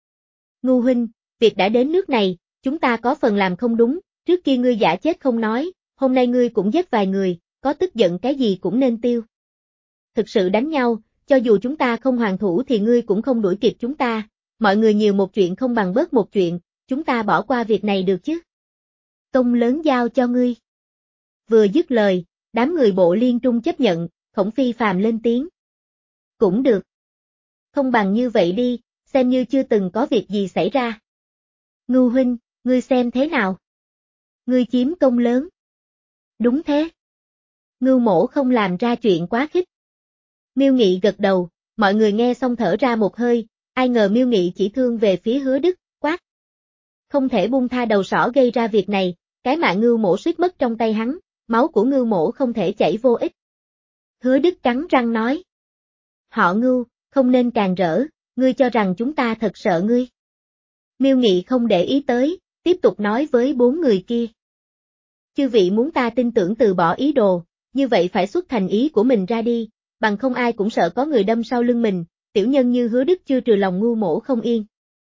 Ngưu huynh, việc đã đến nước này, chúng ta có phần làm không đúng, trước kia ngươi giả chết không nói, hôm nay ngươi cũng giết vài người, có tức giận cái gì cũng nên tiêu. Thực sự đánh nhau, cho dù chúng ta không hoàn thủ thì ngươi cũng không đuổi kịp chúng ta, mọi người nhiều một chuyện không bằng bớt một chuyện, chúng ta bỏ qua việc này được chứ. Công lớn giao cho ngươi. Vừa dứt lời, đám người Bộ Liên Trung chấp nhận, Khổng Phi Phàm lên tiếng. Cũng được. Không bằng như vậy đi, xem như chưa từng có việc gì xảy ra. Ngưu huynh, ngươi xem thế nào? Ngươi chiếm công lớn. Đúng thế. Ngưu mổ không làm ra chuyện quá khích. Miêu Nghị gật đầu, mọi người nghe xong thở ra một hơi, ai ngờ Miêu Nghị chỉ thương về phía Hứa Đức, quát. Không thể buông tha đầu sỏ gây ra việc này, cái mạng Ngưu mổ suýt mất trong tay hắn, máu của Ngưu mổ không thể chảy vô ích. Hứa Đức cắn răng nói. Họ Ngưu, không nên càng rỡ, ngươi cho rằng chúng ta thật sợ ngươi. Miêu Nghị không để ý tới, tiếp tục nói với bốn người kia. Chư vị muốn ta tin tưởng từ bỏ ý đồ, như vậy phải xuất thành ý của mình ra đi, bằng không ai cũng sợ có người đâm sau lưng mình, tiểu nhân như Hứa Đức chưa trừ lòng Ngưu mổ không yên.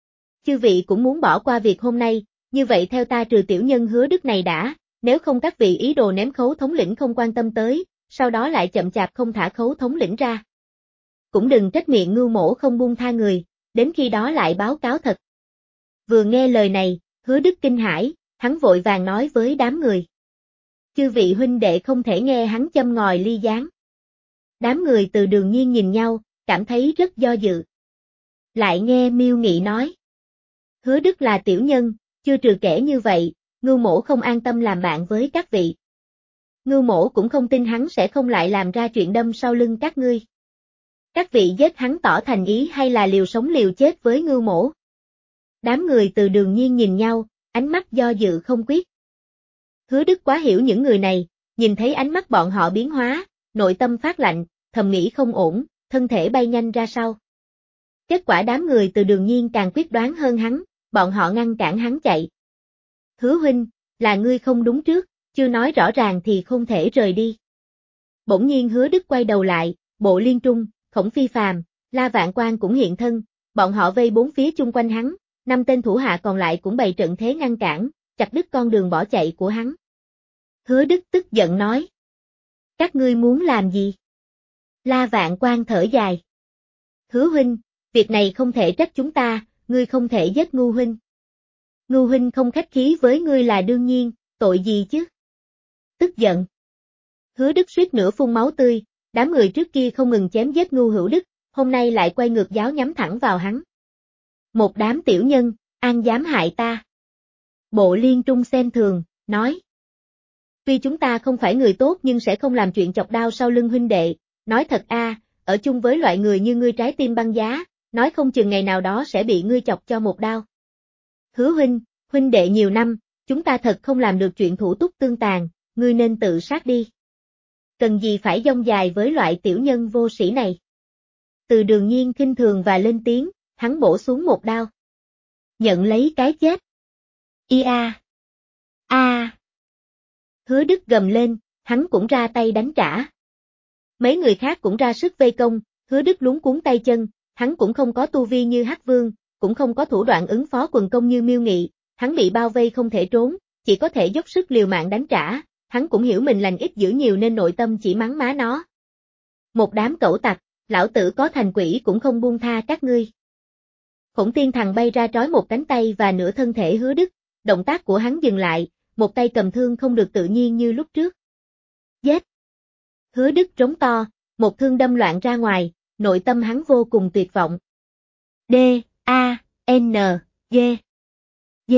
Chư vị cũng muốn bỏ qua việc hôm nay, như vậy theo ta trừ tiểu nhân Hứa Đức này đã, nếu không các vị ý đồ ném Khấu thống lĩnh không quan tâm tới, sau đó lại chậm chạp không thả Khấu thống lĩnh ra. Cũng đừng trách miệng Ngưu mổ không buông tha người, đến khi đó lại báo cáo thật. Vừa nghe lời này, Hứa Đức kinh hãi, hắn vội vàng nói với đám người. Chư vị huynh đệ không thể nghe hắn châm ngòi ly gián. Đám người Từ Đường Nhiên nhìn nhau, cảm thấy rất do dự. Lại nghe Miêu Nghị nói. Hứa Đức là tiểu nhân, chưa trừ kẻ như vậy, Ngưu mổ không an tâm làm bạn với các vị. Ngưu mổ cũng không tin hắn sẽ không lại làm ra chuyện đâm sau lưng các ngươi. Các vị giết hắn tỏ thành ý hay là liều sống liều chết với Ngưu mổ? Đám người Từ Đường Nhiên nhìn nhau, ánh mắt do dự không quyết. Hứa Đức quá hiểu những người này, nhìn thấy ánh mắt bọn họ biến hóa, nội tâm phát lạnh, thầm nghĩ không ổn, thân thể bay nhanh ra sau. Kết quả đám người Từ Đường Nhiên càng quyết đoán hơn hắn, bọn họ ngăn cản hắn chạy. Hứa huynh, là ngươi không đúng trước, chưa nói rõ ràng thì không thể rời đi. Bỗng nhiên Hứa Đức quay đầu lại, Bộ Liên Trung, Khổng Phi Phàm, La Vạn Quan cũng hiện thân, bọn họ vây bốn phía chung quanh hắn, năm tên thủ hạ còn lại cũng bày trận thế ngăn cản, chặt đứt con đường bỏ chạy của hắn. Hứa Đức tức giận nói. Các ngươi muốn làm gì? La Vạn Quan thở dài. Hứa huynh, việc này không thể trách chúng ta, ngươi không thể giết Ngưu huynh. Ngưu huynh không khách khí với ngươi là đương nhiên, tội gì chứ? Tức giận. Hứa Đức suýt nữa phun máu tươi, đám người trước kia không ngừng chém giết Ngưu Hữu Đức, hôm nay lại quay ngược giáo nhắm thẳng vào hắn. Một đám tiểu nhân, an dám hại ta. Bộ Liên Trung xem thường, nói. Tuy chúng ta không phải người tốt nhưng sẽ không làm chuyện chọc đau sau lưng huynh đệ, nói thật a, ở chung với loại người như ngươi trái tim băng giá, nói không chừng ngày nào đó sẽ bị ngươi chọc cho một đau. Hứa huynh, huynh đệ nhiều năm, chúng ta thật không làm được chuyện thủ túc tương tàn, ngươi nên tự sát đi. Cần gì phải dông dài với loại tiểu nhân vô sĩ này. Từ Đường Nhiên khinh thường và lên tiếng, hắn bổ xuống một đao. Nhận lấy cái chết. Ia. A. Hứa Đức gầm lên, hắn cũng ra tay đánh trả. Mấy người khác cũng ra sức vây công, Hứa Đức luống cuống tay chân, hắn cũng không có tu vi như Hắc Vương, cũng không có thủ đoạn ứng phó quần công như Miêu Nghị, hắn bị bao vây không thể trốn, chỉ có thể dốc sức liều mạng đánh trả, hắn cũng hiểu mình lành ít dữ nhiều nên nội tâm chỉ mắng má nó. Một đám cẩu tặc, lão tử có thành quỷ cũng không buông tha các ngươi. Khổng Tiên Thằng bay ra trói một cánh tay và nửa thân thể Hứa Đức, động tác của hắn dừng lại, một tay cầm thương không được tự nhiên như lúc trước. Giết! Hứa Đức trống to, một thương đâm loạn ra ngoài, nội tâm hắn vô cùng tuyệt vọng. D, A, N, G, G.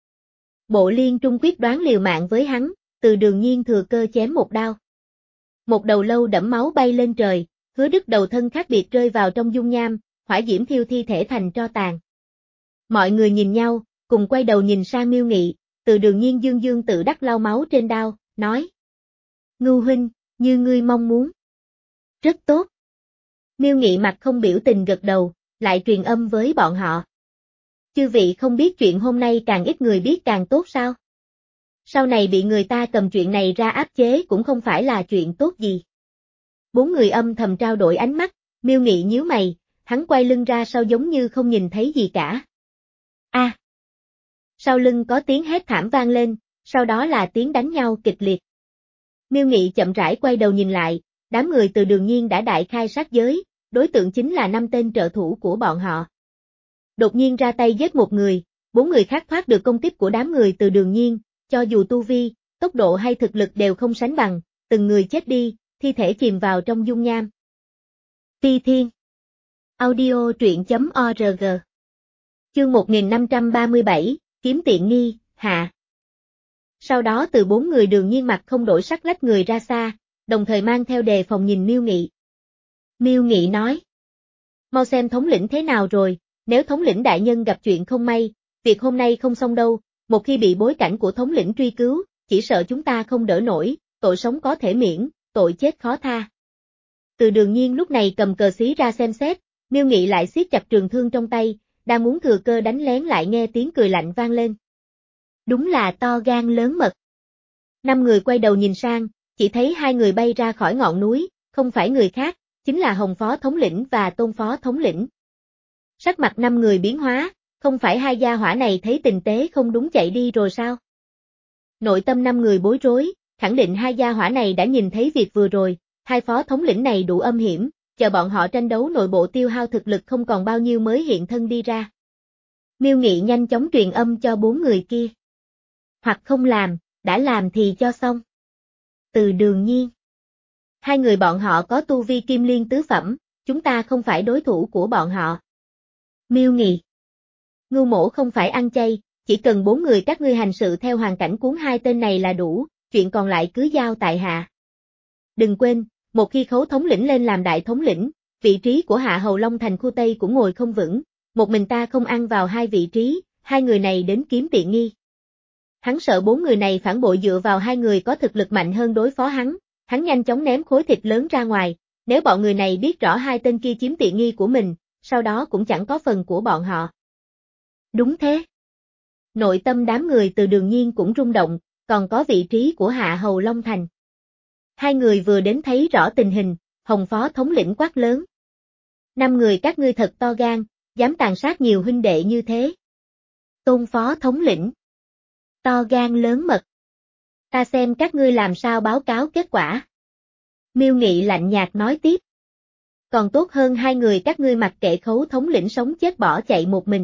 Bộ Liên Trung quyết đoán liều mạng với hắn, Từ Đường Nhiên thừa cơ chém một đao. Một đầu lâu đẫm máu bay lên trời, Hứa Đức đầu thân khác biệt rơi vào trong dung nham, hỏa diễm thiêu thi thể thành tro tàn. Mọi người nhìn nhau, cùng quay đầu nhìn sang Miêu Nghị, Từ Đường Nhiên dương dương tự đắc lau máu trên đao, nói: Ngưu huynh, như ngươi mong muốn. Rất tốt. Miêu Nghị mặt không biểu tình gật đầu, lại truyền âm với bọn họ. Chư vị không biết chuyện hôm nay càng ít người biết càng tốt sao? Sau này bị người ta cầm chuyện này ra áp chế cũng không phải là chuyện tốt gì. Bốn người âm thầm trao đổi ánh mắt, Miêu Nghị nhíu mày, hắn quay lưng ra sau giống như không nhìn thấy gì cả. A! À. Sau lưng có tiếng hét thảm vang lên, sau đó là tiếng đánh nhau kịch liệt. Miêu Nghị chậm rãi quay đầu nhìn lại, đám người Từ Đường Nhiên đã đại khai sát giới, đối tượng chính là năm tên trợ thủ của bọn họ. Đột nhiên ra tay giết một người, bốn người khác thoát được công kích của đám người Từ Đường Nhiên, cho dù tu vi, tốc độ hay thực lực đều không sánh bằng, từng người chết đi, thi thể chìm vào trong dung nham. Phi Thiên Audio truyện.org Chương một nghìn năm trăm ba mươi bảy, Kiếm tiện nghi, hạ. Sau đó từ bốn người Đường Nhiên mặt không đổi sắc lách người ra xa, đồng thời mang theo đề phòng nhìn Miêu Nghị. Miêu Nghị nói: Mau xem thống lĩnh thế nào rồi, nếu thống lĩnh đại nhân gặp chuyện không may, việc hôm nay không xong đâu, một khi bị bối cảnh của thống lĩnh truy cứu, chỉ sợ chúng ta không đỡ nổi, tội sống có thể miễn, tội chết khó tha. Từ Đường Nhiên lúc này cầm cờ xí ra xem xét, Miêu Nghị lại siết chặt trường thương trong tay, đang muốn thừa cơ đánh lén lại nghe tiếng cười lạnh vang lên. Đúng là to gan lớn mật. Năm người quay đầu nhìn sang, chỉ thấy hai người bay ra khỏi ngọn núi, không phải người khác, chính là Hồng Phó Thống lĩnh và Tôn Phó Thống lĩnh. Sắc mặt năm người biến hóa, không phải hai gia hỏa này thấy tình tế không đúng chạy đi rồi sao? Nội tâm năm người bối rối, khẳng định hai gia hỏa này đã nhìn thấy việc vừa rồi, hai phó thống lĩnh này đủ âm hiểm, chờ bọn họ tranh đấu nội bộ tiêu hao thực lực không còn bao nhiêu mới hiện thân đi ra. Miêu Nghị nhanh chóng truyền âm cho bốn người kia. Hoặc không làm, đã làm thì cho xong. Từ Đường Nhiên. Hai người bọn họ có tu vi kim liên tứ phẩm, chúng ta không phải đối thủ của bọn họ. Miêu Nghị. Ngưu Mỗ không phải ăn chay, chỉ cần bốn người các ngươi hành sự theo hoàn cảnh cuốn hai tên này là đủ, chuyện còn lại cứ giao tại hạ. Đừng quên, một khi Khấu thống lĩnh lên làm đại thống lĩnh, vị trí của Hạ Hầu Long Thành khu Tây cũng ngồi không vững, một mình ta không ăn vào hai vị trí, hai người này đến kiếm tiện nghi. Hắn sợ bốn người này phản bội dựa vào hai người có thực lực mạnh hơn đối phó hắn, hắn nhanh chóng ném khối thịt lớn ra ngoài, nếu bọn người này biết rõ hai tên kia chiếm tiện nghi của mình, sau đó cũng chẳng có phần của bọn họ. Đúng thế. Nội tâm đám người Từ Đường Nhiên cũng rung động, còn có vị trí của Hạ Hầu Long Thành. Hai người vừa đến thấy rõ tình hình, Hồng Phó Thống lĩnh quát lớn. Năm người các ngươi thật to gan, dám tàn sát nhiều huynh đệ như thế. Tôn Phó Thống lĩnh. To gan lớn mật. Ta xem các ngươi làm sao báo cáo kết quả. Miêu Nghị lạnh nhạt nói tiếp. Còn tốt hơn hai người các ngươi mặc kệ Khấu thống lĩnh sống chết bỏ chạy một mình.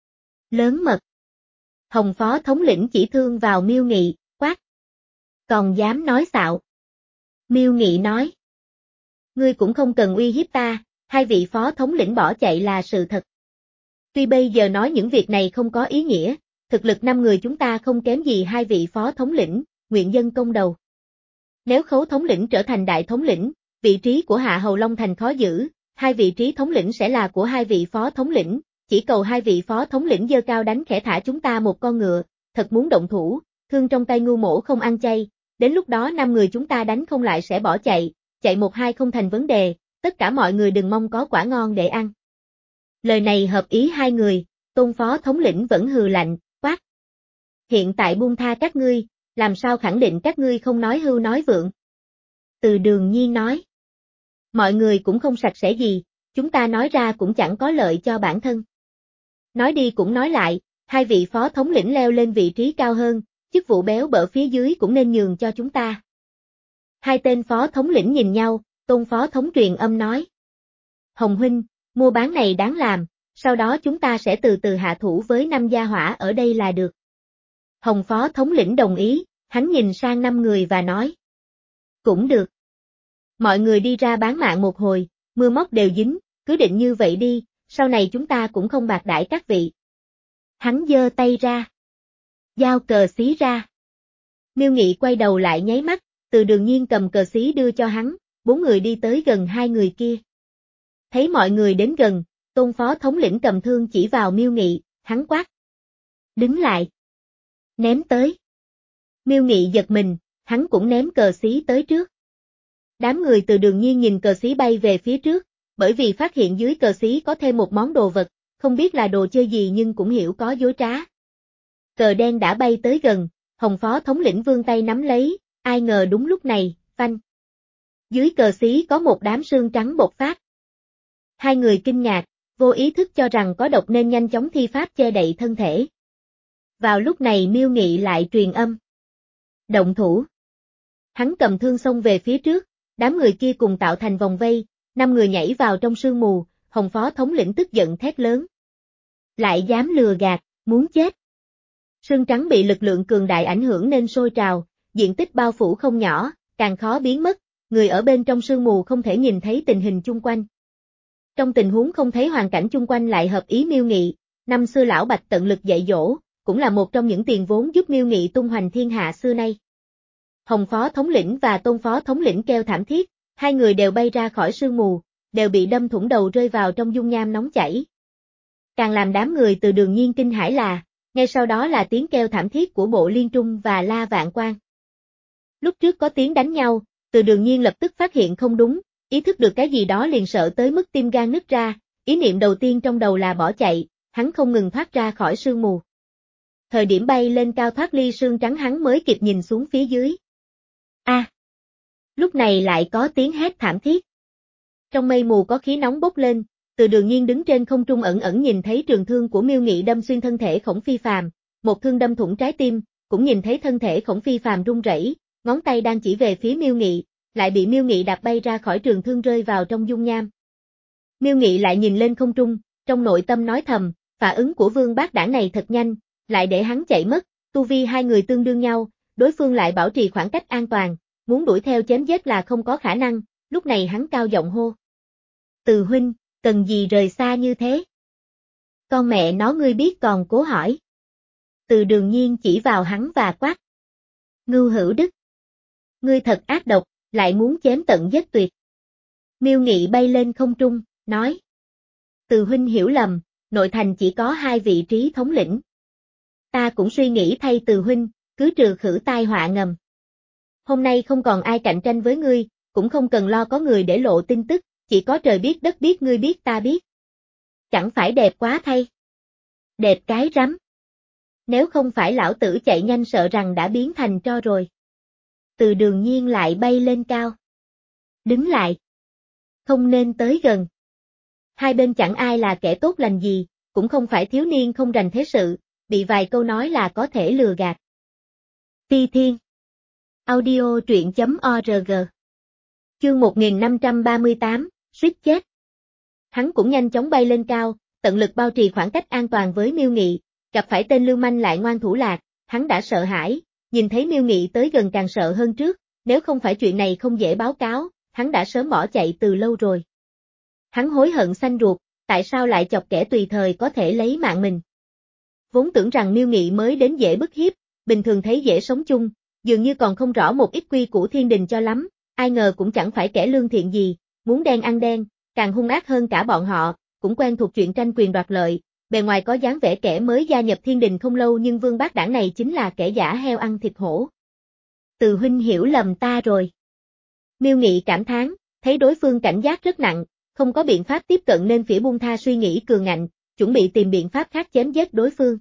Lớn mật. Hồng Phó Thống lĩnh chỉ thương vào Miêu Nghị, quát. Còn dám nói xạo. Miêu Nghị nói. Ngươi cũng không cần uy hiếp ta, hai vị Phó Thống lĩnh bỏ chạy là sự thật. Tuy bây giờ nói những việc này không có ý nghĩa, thực lực năm người chúng ta không kém gì hai vị Phó Thống lĩnh, nguyện dân công đầu. Nếu Khấu thống lĩnh trở thành đại thống lĩnh, vị trí của Hạ Hầu Long Thành khó giữ, hai vị trí thống lĩnh sẽ là của hai vị Phó Thống lĩnh, chỉ cầu hai vị Phó Thống lĩnh giơ cao đánh khẽ thả chúng ta một con ngựa, thật muốn động thủ, thương trong tay Ngưu Mỗ không ăn chay, đến lúc đó năm người chúng ta đánh không lại sẽ bỏ chạy, chạy một hai không thành vấn đề, tất cả mọi người đừng mong có quả ngon để ăn. Lời này hợp ý hai người, Tôn Phó Thống lĩnh vẫn hừ lạnh, quát. Hiện tại buông tha các ngươi, làm sao khẳng định các ngươi không nói hưu nói vượng. Từ Đường Nhiên nói. Mọi người cũng không sạch sẽ gì, chúng ta nói ra cũng chẳng có lợi cho bản thân. Nói đi cũng nói lại, hai vị Phó Thống lĩnh leo lên vị trí cao hơn, chức vụ béo bở phía dưới cũng nên nhường cho chúng ta. Hai tên Phó Thống lĩnh nhìn nhau, Tôn Phó Thống truyền âm nói. Hồng huynh, mua bán này đáng làm, sau đó chúng ta sẽ từ từ hạ thủ với năm gia hỏa ở đây là được. Hồng Phó thống lĩnh đồng ý, hắn nhìn sang năm người và nói. Cũng được. Mọi người đi ra bán mạng một hồi, mưa móc đều dính, cứ định như vậy đi, sau này chúng ta cũng không bạc đãi các vị. Hắn giơ tay ra. Giao cờ xí ra. Miêu Nghị quay đầu lại nháy mắt, Từ Đường Nhiên cầm cờ xí đưa cho hắn, bốn người đi tới gần hai người kia. Thấy mọi người đến gần, Tôn Phó thống lĩnh cầm thương chỉ vào Miêu Nghị, hắn quát. Đứng lại. Ném tới. Miêu Nghị giật mình, hắn cũng ném cờ xí tới trước. Đám người Từ Đường Nhiên nhìn cờ xí bay về phía trước, bởi vì phát hiện dưới cờ xí có thêm một món đồ vật, không biết là đồ chơi gì nhưng cũng hiểu có dối trá. Cờ đen đã bay tới gần, Hồng Phó thống lĩnh vươn tay nắm lấy, ai ngờ đúng lúc này, phanh. Dưới cờ xí có một đám sương trắng bột phát. Hai người kinh ngạc, vô ý thức cho rằng có độc nên nhanh chóng thi pháp che đậy thân thể. Vào lúc này Miêu Nghị lại truyền âm. Động thủ. Hắn cầm thương xông về phía trước, đám người kia cùng tạo thành vòng vây, năm người nhảy vào trong sương mù, Hồng Phó thống lĩnh tức giận thét lớn. Lại dám lừa gạt, muốn chết. Sương trắng bị lực lượng cường đại ảnh hưởng nên sôi trào, diện tích bao phủ không nhỏ, càng khó biến mất, người ở bên trong sương mù không thể nhìn thấy tình hình chung quanh. Trong tình huống không thấy hoàn cảnh chung quanh lại hợp ý Miêu Nghị, năm xưa lão Bạch tận lực dạy dỗ, cũng là một trong những tiền vốn giúp Miêu Nghị tung hoành thiên hạ xưa nay. Hồng Phó thống lĩnh và Tôn Phó thống lĩnh kêu thảm thiết, hai người đều bay ra khỏi sương mù, đều bị đâm thủng đầu rơi vào trong dung nham nóng chảy. Càng làm đám người Từ Đường Nhiên kinh hãi là, ngay sau đó là tiếng kêu thảm thiết của Bộ Liên Trung và La Vạn Quan. Lúc trước có tiếng đánh nhau, Từ Đường Nhiên lập tức phát hiện không đúng, ý thức được cái gì đó liền sợ tới mức tim gan nứt ra, ý niệm đầu tiên trong đầu là bỏ chạy, hắn không ngừng thoát ra khỏi sương mù. Thời điểm bay lên cao thoát ly sương trắng hắn mới kịp nhìn xuống phía dưới. A! À, lúc này lại có tiếng hét thảm thiết. Trong mây mù có khí nóng bốc lên, Từ Đường Nhiên đứng trên không trung ẩn ẩn nhìn thấy trường thương của Miêu Nghị đâm xuyên thân thể Khổng Phi Phàm, một thương đâm thủng trái tim, cũng nhìn thấy thân thể Khổng Phi Phàm run rẩy, ngón tay đang chỉ về phía Miêu Nghị, lại bị Miêu Nghị đạp bay ra khỏi trường thương rơi vào trong dung nham. Miêu Nghị lại nhìn lên không trung, trong nội tâm nói thầm, phản ứng của Vương Bác Đảng này thật nhanh, lại để hắn chạy mất, tu vi hai người tương đương nhau, đối phương lại bảo trì khoảng cách an toàn, muốn đuổi theo chém giết là không có khả năng, lúc này hắn cao giọng hô. Từ huynh, cần gì rời xa như thế? Con mẹ nó ngươi biết còn cố hỏi. Từ Đường Nhiên chỉ vào hắn và quát. Ngưu Hữu Đức. Ngươi thật ác độc, lại muốn chém tận giết tuyệt. Miêu Nghị bay lên không trung, nói. Từ huynh hiểu lầm, nội thành chỉ có hai vị trí thống lĩnh. Ta cũng suy nghĩ thay Từ huynh, cứ trừ khử tai họa ngầm. Hôm nay không còn ai cạnh tranh với ngươi, cũng không cần lo có người để lộ tin tức, chỉ có trời biết đất biết ngươi biết ta biết. Chẳng phải đẹp quá thay. Đẹp cái rắm. Nếu không phải lão tử chạy nhanh sợ rằng đã biến thành tro rồi. Từ Đường Nhiên lại bay lên cao. Đứng lại. Không nên tới gần. Hai bên chẳng ai là kẻ tốt lành gì, cũng không phải thiếu niên không rành thế sự, bị vài câu nói là có thể lừa gạt. Phi Thiên. Audio truyện chấm org. Chương một nghìn năm trăm ba mươi tám, suýt chết. Hắn cũng nhanh chóng bay lên cao, tận lực bao trì khoảng cách an toàn với Miêu Nghị, gặp phải tên lưu manh lại ngoan thủ lạc, hắn đã sợ hãi, nhìn thấy Miêu Nghị tới gần càng sợ hơn trước, nếu không phải chuyện này không dễ báo cáo, hắn đã sớm bỏ chạy từ lâu rồi. Hắn hối hận xanh ruột, tại sao lại chọc kẻ tùy thời có thể lấy mạng mình. Vốn tưởng rằng Miêu Nghị mới đến dễ bức hiếp, bình thường thấy dễ sống chung, dường như còn không rõ một ít quy củ thiên đình cho lắm, ai ngờ cũng chẳng phải kẻ lương thiện gì, muốn đen ăn đen, càng hung ác hơn cả bọn họ, cũng quen thuộc chuyện tranh quyền đoạt lợi, bề ngoài có dáng vẻ kẻ mới gia nhập thiên đình không lâu nhưng Vương Bác Đảng này chính là kẻ giả heo ăn thịt hổ. Từ huynh hiểu lầm ta rồi. Miêu Nghị cảm thán, thấy đối phương cảnh giác rất nặng, không có biện pháp tiếp cận nên phỉ buông tha suy nghĩ cường ngạnh, chuẩn bị tìm biện pháp khác chém giết đối phương.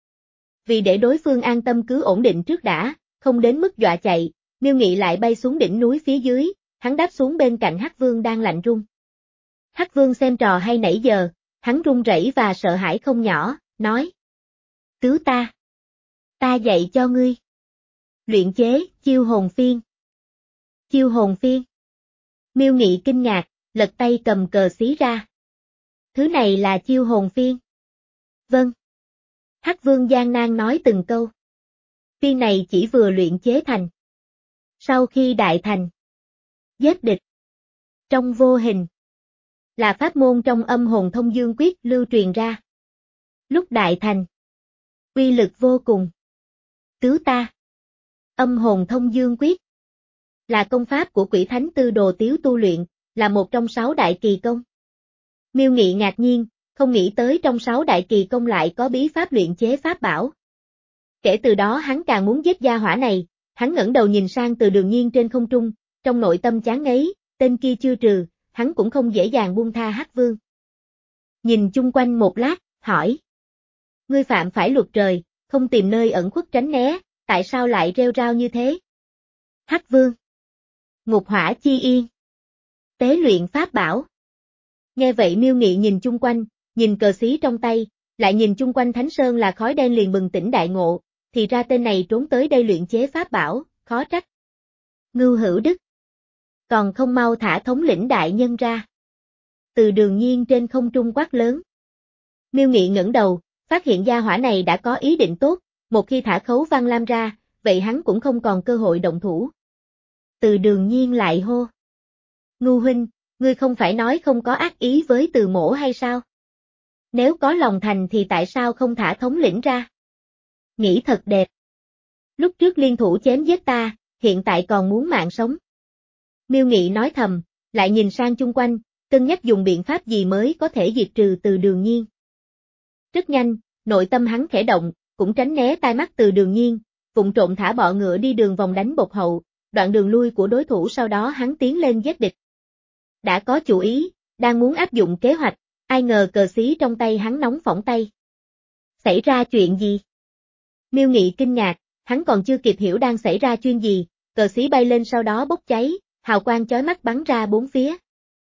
Vì để đối phương an tâm cứ ổn định trước đã, không đến mức dọa chạy, Miêu Nghị lại bay xuống đỉnh núi phía dưới, hắn đáp xuống bên cạnh Hắc Vương đang lạnh run. Hắc Vương xem trò hay nãy giờ, hắn run rẩy và sợ hãi không nhỏ, nói. Cứu ta. Ta dạy cho ngươi. Luyện chế, chiêu hồn phiên. Chiêu hồn phiên. Miêu Nghị kinh ngạc, lật tay cầm cờ xí ra. Thứ này là chiêu hồn phiên. Vâng. Hắc Vương gian nan nói từng câu. Viên này chỉ vừa luyện chế thành. Sau khi đại thành, giết địch trong vô hình, là pháp môn trong âm hồn thông dương quyết lưu truyền ra. Lúc đại thành, uy lực vô cùng. Tứ ta, âm hồn thông dương quyết, là công pháp của Quỷ Thánh Tư Đồ Tiếu tu luyện, là một trong sáu đại kỳ công. Miêu Nghị ngạc nhiên, không nghĩ tới trong sáu đại kỳ công lại có bí pháp luyện chế pháp bảo. Kể từ đó hắn càng muốn giết gia hỏa này, hắn ngẩng đầu nhìn sang Từ Đường Nhiên trên không trung, trong nội tâm chán ngấy, tên kia chưa trừ, hắn cũng không dễ dàng buông tha Hắc Vương. Nhìn chung quanh một lát, hỏi. Ngươi phạm phải luật trời, không tìm nơi ẩn khuất tránh né, tại sao lại rêu rao như thế? Hắc Vương. Ngục hỏa chi yên. Tế luyện pháp bảo. Nghe vậy Miêu Nghị nhìn chung quanh, nhìn cờ xí trong tay, lại nhìn chung quanh Thánh Sơn là khói đen liền bừng tỉnh đại ngộ, thì ra tên này trốn tới đây luyện chế pháp bảo, khó trách. Ngưu Hữu Đức. Còn không mau thả thống lĩnh đại nhân ra. Từ Đường Nhiên trên không trung quát lớn. Miêu Nghị ngẩng đầu, phát hiện gia hỏa này đã có ý định tốt, một khi thả Khấu Văn Lam ra, vậy hắn cũng không còn cơ hội động thủ. Từ Đường Nhiên lại hô. Ngưu huynh, ngươi không phải nói không có ác ý với Từ mỗ hay sao? Nếu có lòng thành thì tại sao không thả thống lĩnh ra? Nghĩ thật đẹp. Lúc trước liên thủ chém giết ta, hiện tại còn muốn mạng sống. Miêu Nghị nói thầm, lại nhìn sang chung quanh, cân nhắc dùng biện pháp gì mới có thể diệt trừ Từ Đường Nhiên. Rất nhanh, nội tâm hắn khẽ động, cũng tránh né tai mắt Từ Đường Nhiên, vụng trộn thả bọ ngựa đi đường vòng đánh bột hậu, đoạn đường lui của đối thủ sau đó hắn tiến lên giết địch. Đã có chủ ý, đang muốn áp dụng kế hoạch, ai ngờ cờ xí trong tay hắn nóng phỏng tay. Xảy ra chuyện gì? Miêu Nghị kinh ngạc, hắn còn chưa kịp hiểu đang xảy ra chuyện gì, cờ xí bay lên sau đó bốc cháy, hào quang chói mắt bắn ra bốn phía.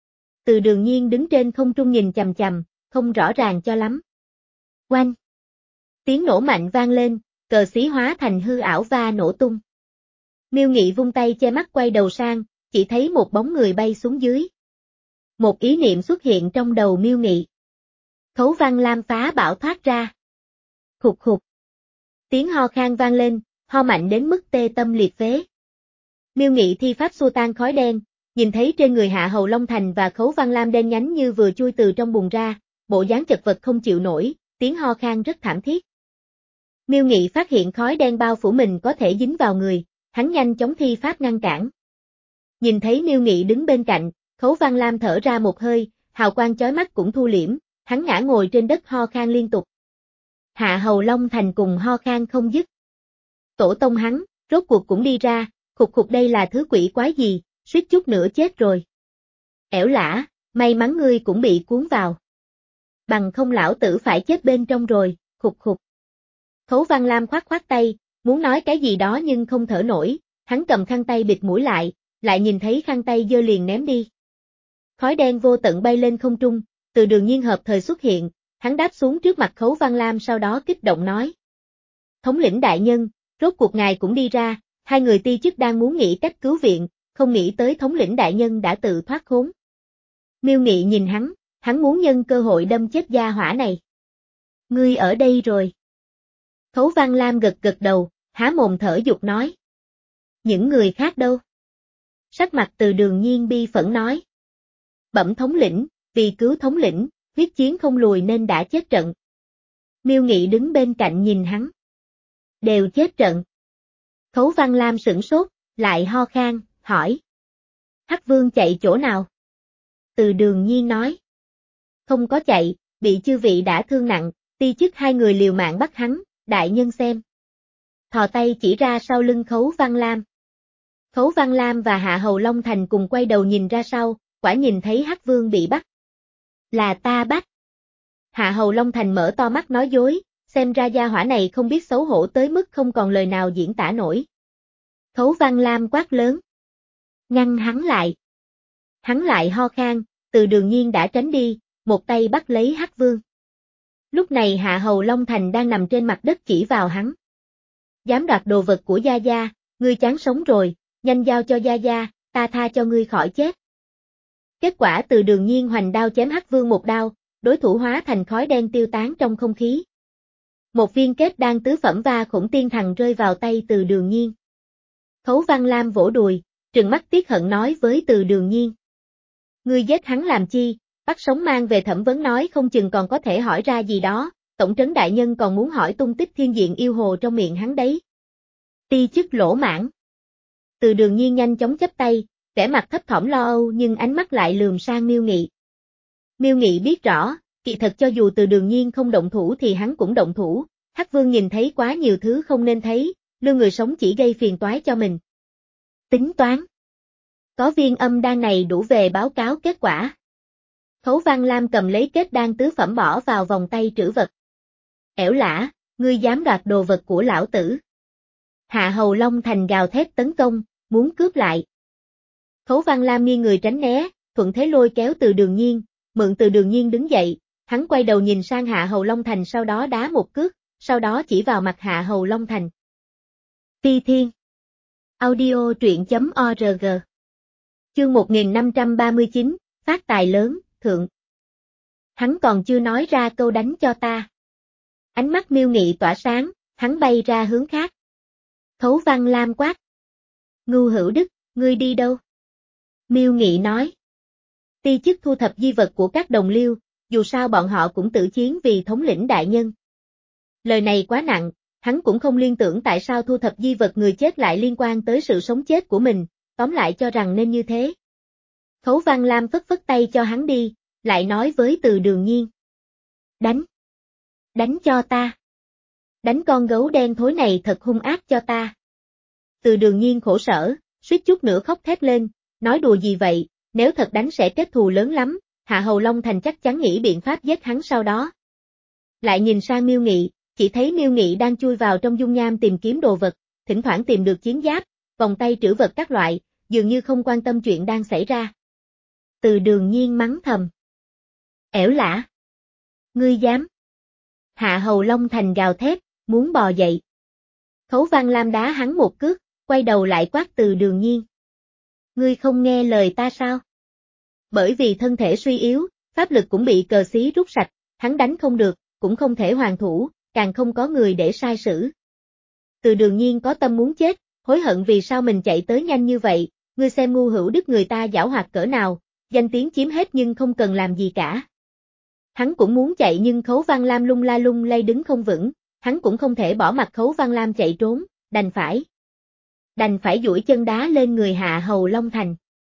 Từ Đường Nhiên đứng trên không trung nhìn chằm chằm, không rõ ràng cho lắm. Oanh! Tiếng nổ mạnh vang lên, cờ xí hóa thành hư ảo và nổ tung. Miêu Nghị vung tay che mắt quay đầu sang, chỉ thấy một bóng người bay xuống dưới. Một ý niệm xuất hiện trong đầu Miêu Nghị. Khấu Văn Lam phá bảo thoát ra. Khục khục. Tiếng ho khan vang lên, ho mạnh đến mức tê tâm liệt phế. Miêu Nghị thi pháp xua tan khói đen, nhìn thấy trên người Hạ Hầu Long Thành và Khấu Văn Lam đen nhánh như vừa chui từ trong bùn ra, bộ dáng chật vật không chịu nổi, tiếng ho khan rất thảm thiết. Miêu Nghị phát hiện khói đen bao phủ mình có thể dính vào người, hắn nhanh chóng thi pháp ngăn cản. Nhìn thấy Miêu Nghị đứng bên cạnh, Khấu Văn Lam thở ra một hơi, hào quang chói mắt cũng thu liễm, hắn ngã ngồi trên đất ho khan liên tục. Hạ Hầu Long Thành cùng ho khan không dứt. Tổ tông hắn, rốt cuộc cũng đi ra, khục khục đây là thứ quỷ quái gì, suýt chút nữa chết rồi. Ẻo lả, may mắn ngươi cũng bị cuốn vào. Bằng không lão tử phải chết bên trong rồi, khục khục. Khấu Văn Lam khoát khoát tay, muốn nói cái gì đó nhưng không thở nổi, hắn cầm khăn tay bịt mũi lại, lại nhìn thấy khăn tay giơ liền ném đi. Khói đen vô tận bay lên không trung, Từ Đường Nhiên hợp thời xuất hiện, hắn đáp xuống trước mặt Khấu Văn Lam sau đó kích động nói. Thống lĩnh đại nhân, rốt cuộc ngài cũng đi ra, hai người ti chức đang muốn nghĩ cách cứu viện, không nghĩ tới thống lĩnh đại nhân đã tự thoát khốn. Miêu Nghị nhìn hắn, hắn muốn nhân cơ hội đâm chết gia hỏa này. Ngươi ở đây rồi. Khấu Văn Lam gật gật đầu, há mồm thở dục nói. Những người khác đâu? Sắc mặt Từ Đường Nhiên bi phẫn nói. Bẩm thống lĩnh, vì cứu thống lĩnh, huyết chiến không lùi nên đã chết trận. Miêu Nghị đứng bên cạnh nhìn hắn. Đều chết trận. Khấu Văn Lam sửng sốt, lại ho khan, hỏi. Hắc Vương chạy chỗ nào? Từ Đường Nhiên nói. Không có chạy, bị chư vị đã thương nặng, ti chức hai người liều mạng bắt hắn, đại nhân xem. Thò tay chỉ ra sau lưng Khấu Văn Lam. Khấu Văn Lam và Hạ Hầu Long Thành cùng quay đầu nhìn ra sau, quả nhìn thấy Hắc Vương bị bắt. Là ta bắt. Hạ Hầu Long Thành mở to mắt nói dối, xem ra gia hỏa này không biết xấu hổ tới mức không còn lời nào diễn tả nổi. Khấu Văn Lam quát lớn. Ngăn hắn lại. Hắn lại ho khan, Từ Đường Nhiên đã tránh đi, một tay bắt lấy Hắc Vương. Lúc này Hạ Hầu Long Thành đang nằm trên mặt đất chỉ vào hắn. Dám đoạt đồ vật của Gia Gia, ngươi chán sống rồi, nhanh giao cho Gia Gia, ta tha cho ngươi khỏi chết. Kết quả Từ Đường Nhiên hoành đao chém Hắc Vương một đao, đối thủ hóa thành khói đen tiêu tán trong không khí. Một viên kết đan tứ phẩm va khủng tiên thần rơi vào tay Từ Đường Nhiên. Khấu Văn Lam vỗ đùi, trừng mắt tiếc hận nói với Từ Đường Nhiên. Ngươi giết hắn làm chi, bắt sống mang về thẩm vấn nói không chừng còn có thể hỏi ra gì đó, tổng trấn đại nhân còn muốn hỏi tung tích thiên diện yêu hồ trong miệng hắn đấy. Ti chức lỗ mãn. Từ Đường Nhiên nhanh chóng chắp tay, vẻ mặt thấp thỏm lo âu nhưng ánh mắt lại lườm sang Miêu Nghị. Miêu Nghị biết rõ, kỳ thật cho dù Từ Đường Nhiên không động thủ thì hắn cũng động thủ, Hắc Vương nhìn thấy quá nhiều thứ không nên thấy, lưu người sống chỉ gây phiền toái cho mình. Tính toán. Có viên âm đan này đủ về báo cáo kết quả. Khấu Văn Lam cầm lấy kết đan tứ phẩm bỏ vào vòng tay trữ vật. Ẻo lả, ngươi dám đoạt đồ vật của lão tử. Hạ Hầu Long Thành gào thét tấn công, muốn cướp lại. Khấu Văn Lam nghiêng người tránh né, thuận thế lôi kéo Từ Đường Nhiên, mượn Từ Đường Nhiên đứng dậy, hắn quay đầu nhìn sang Hạ Hầu Long Thành sau đó đá một cước, sau đó chỉ vào mặt Hạ Hầu Long Thành. Phi Thiên. Audio truyện chấm org. Chương một nghìn năm trăm ba mươi chín, phát tài lớn, thượng. Hắn còn chưa nói ra câu đánh cho ta. Ánh mắt Miêu Nghị tỏa sáng, hắn bay ra hướng khác. Khấu Văn Lam quát. Ngưu Hữu Đức, ngươi đi đâu? Miêu Nghị nói. Ti chức thu thập di vật của các đồng liêu, dù sao bọn họ cũng tử chiến vì thống lĩnh đại nhân. Lời này quá nặng, hắn cũng không liên tưởng tại sao thu thập di vật người chết lại liên quan tới sự sống chết của mình, tóm lại cho rằng nên như thế. Khấu Văn Lam phất phất tay cho hắn đi, lại nói với Từ Đường Nhiên. Đánh! Đánh cho ta! Đánh con gấu đen thối này thật hung ác cho ta! Từ Đường Nhiên khổ sở, suýt chút nữa khóc thét lên, nói đùa gì vậy, nếu thật đánh sẽ kết thù lớn lắm, Hạ Hầu Long Thành chắc chắn nghĩ biện pháp giết hắn sau đó. Lại nhìn sang Miêu Nghị, chỉ thấy Miêu Nghị đang chui vào trong dung nham tìm kiếm đồ vật, thỉnh thoảng tìm được chiến giáp, vòng tay trữ vật các loại, dường như không quan tâm chuyện đang xảy ra. Từ Đường Nhiên mắng thầm. Ẻo lả! Ngươi dám! Hạ Hầu Long Thành gào thét, muốn bò dậy. Khấu Văn Lam đá hắn một cước, quay đầu lại quát Từ Đường Nhiên. Ngươi không nghe lời ta sao? Bởi vì thân thể suy yếu, pháp lực cũng bị cờ xí rút sạch, hắn đánh không được, cũng không thể hoàn thủ, càng không có người để sai xử. Từ Đường Nhiên có tâm muốn chết, hối hận vì sao mình chạy tới nhanh như vậy, ngươi xem Ngưu Hữu Đức người ta giảo hoạt cỡ nào, danh tiếng chiếm hết nhưng không cần làm gì cả. Hắn cũng muốn chạy nhưng Khấu Văn Lam lung la lung lay đứng không vững, hắn cũng không thể bỏ mặc Khấu Văn Lam chạy trốn, đành phải. Đành phải duỗi chân đá lên người Hạ Hầu Long Thành.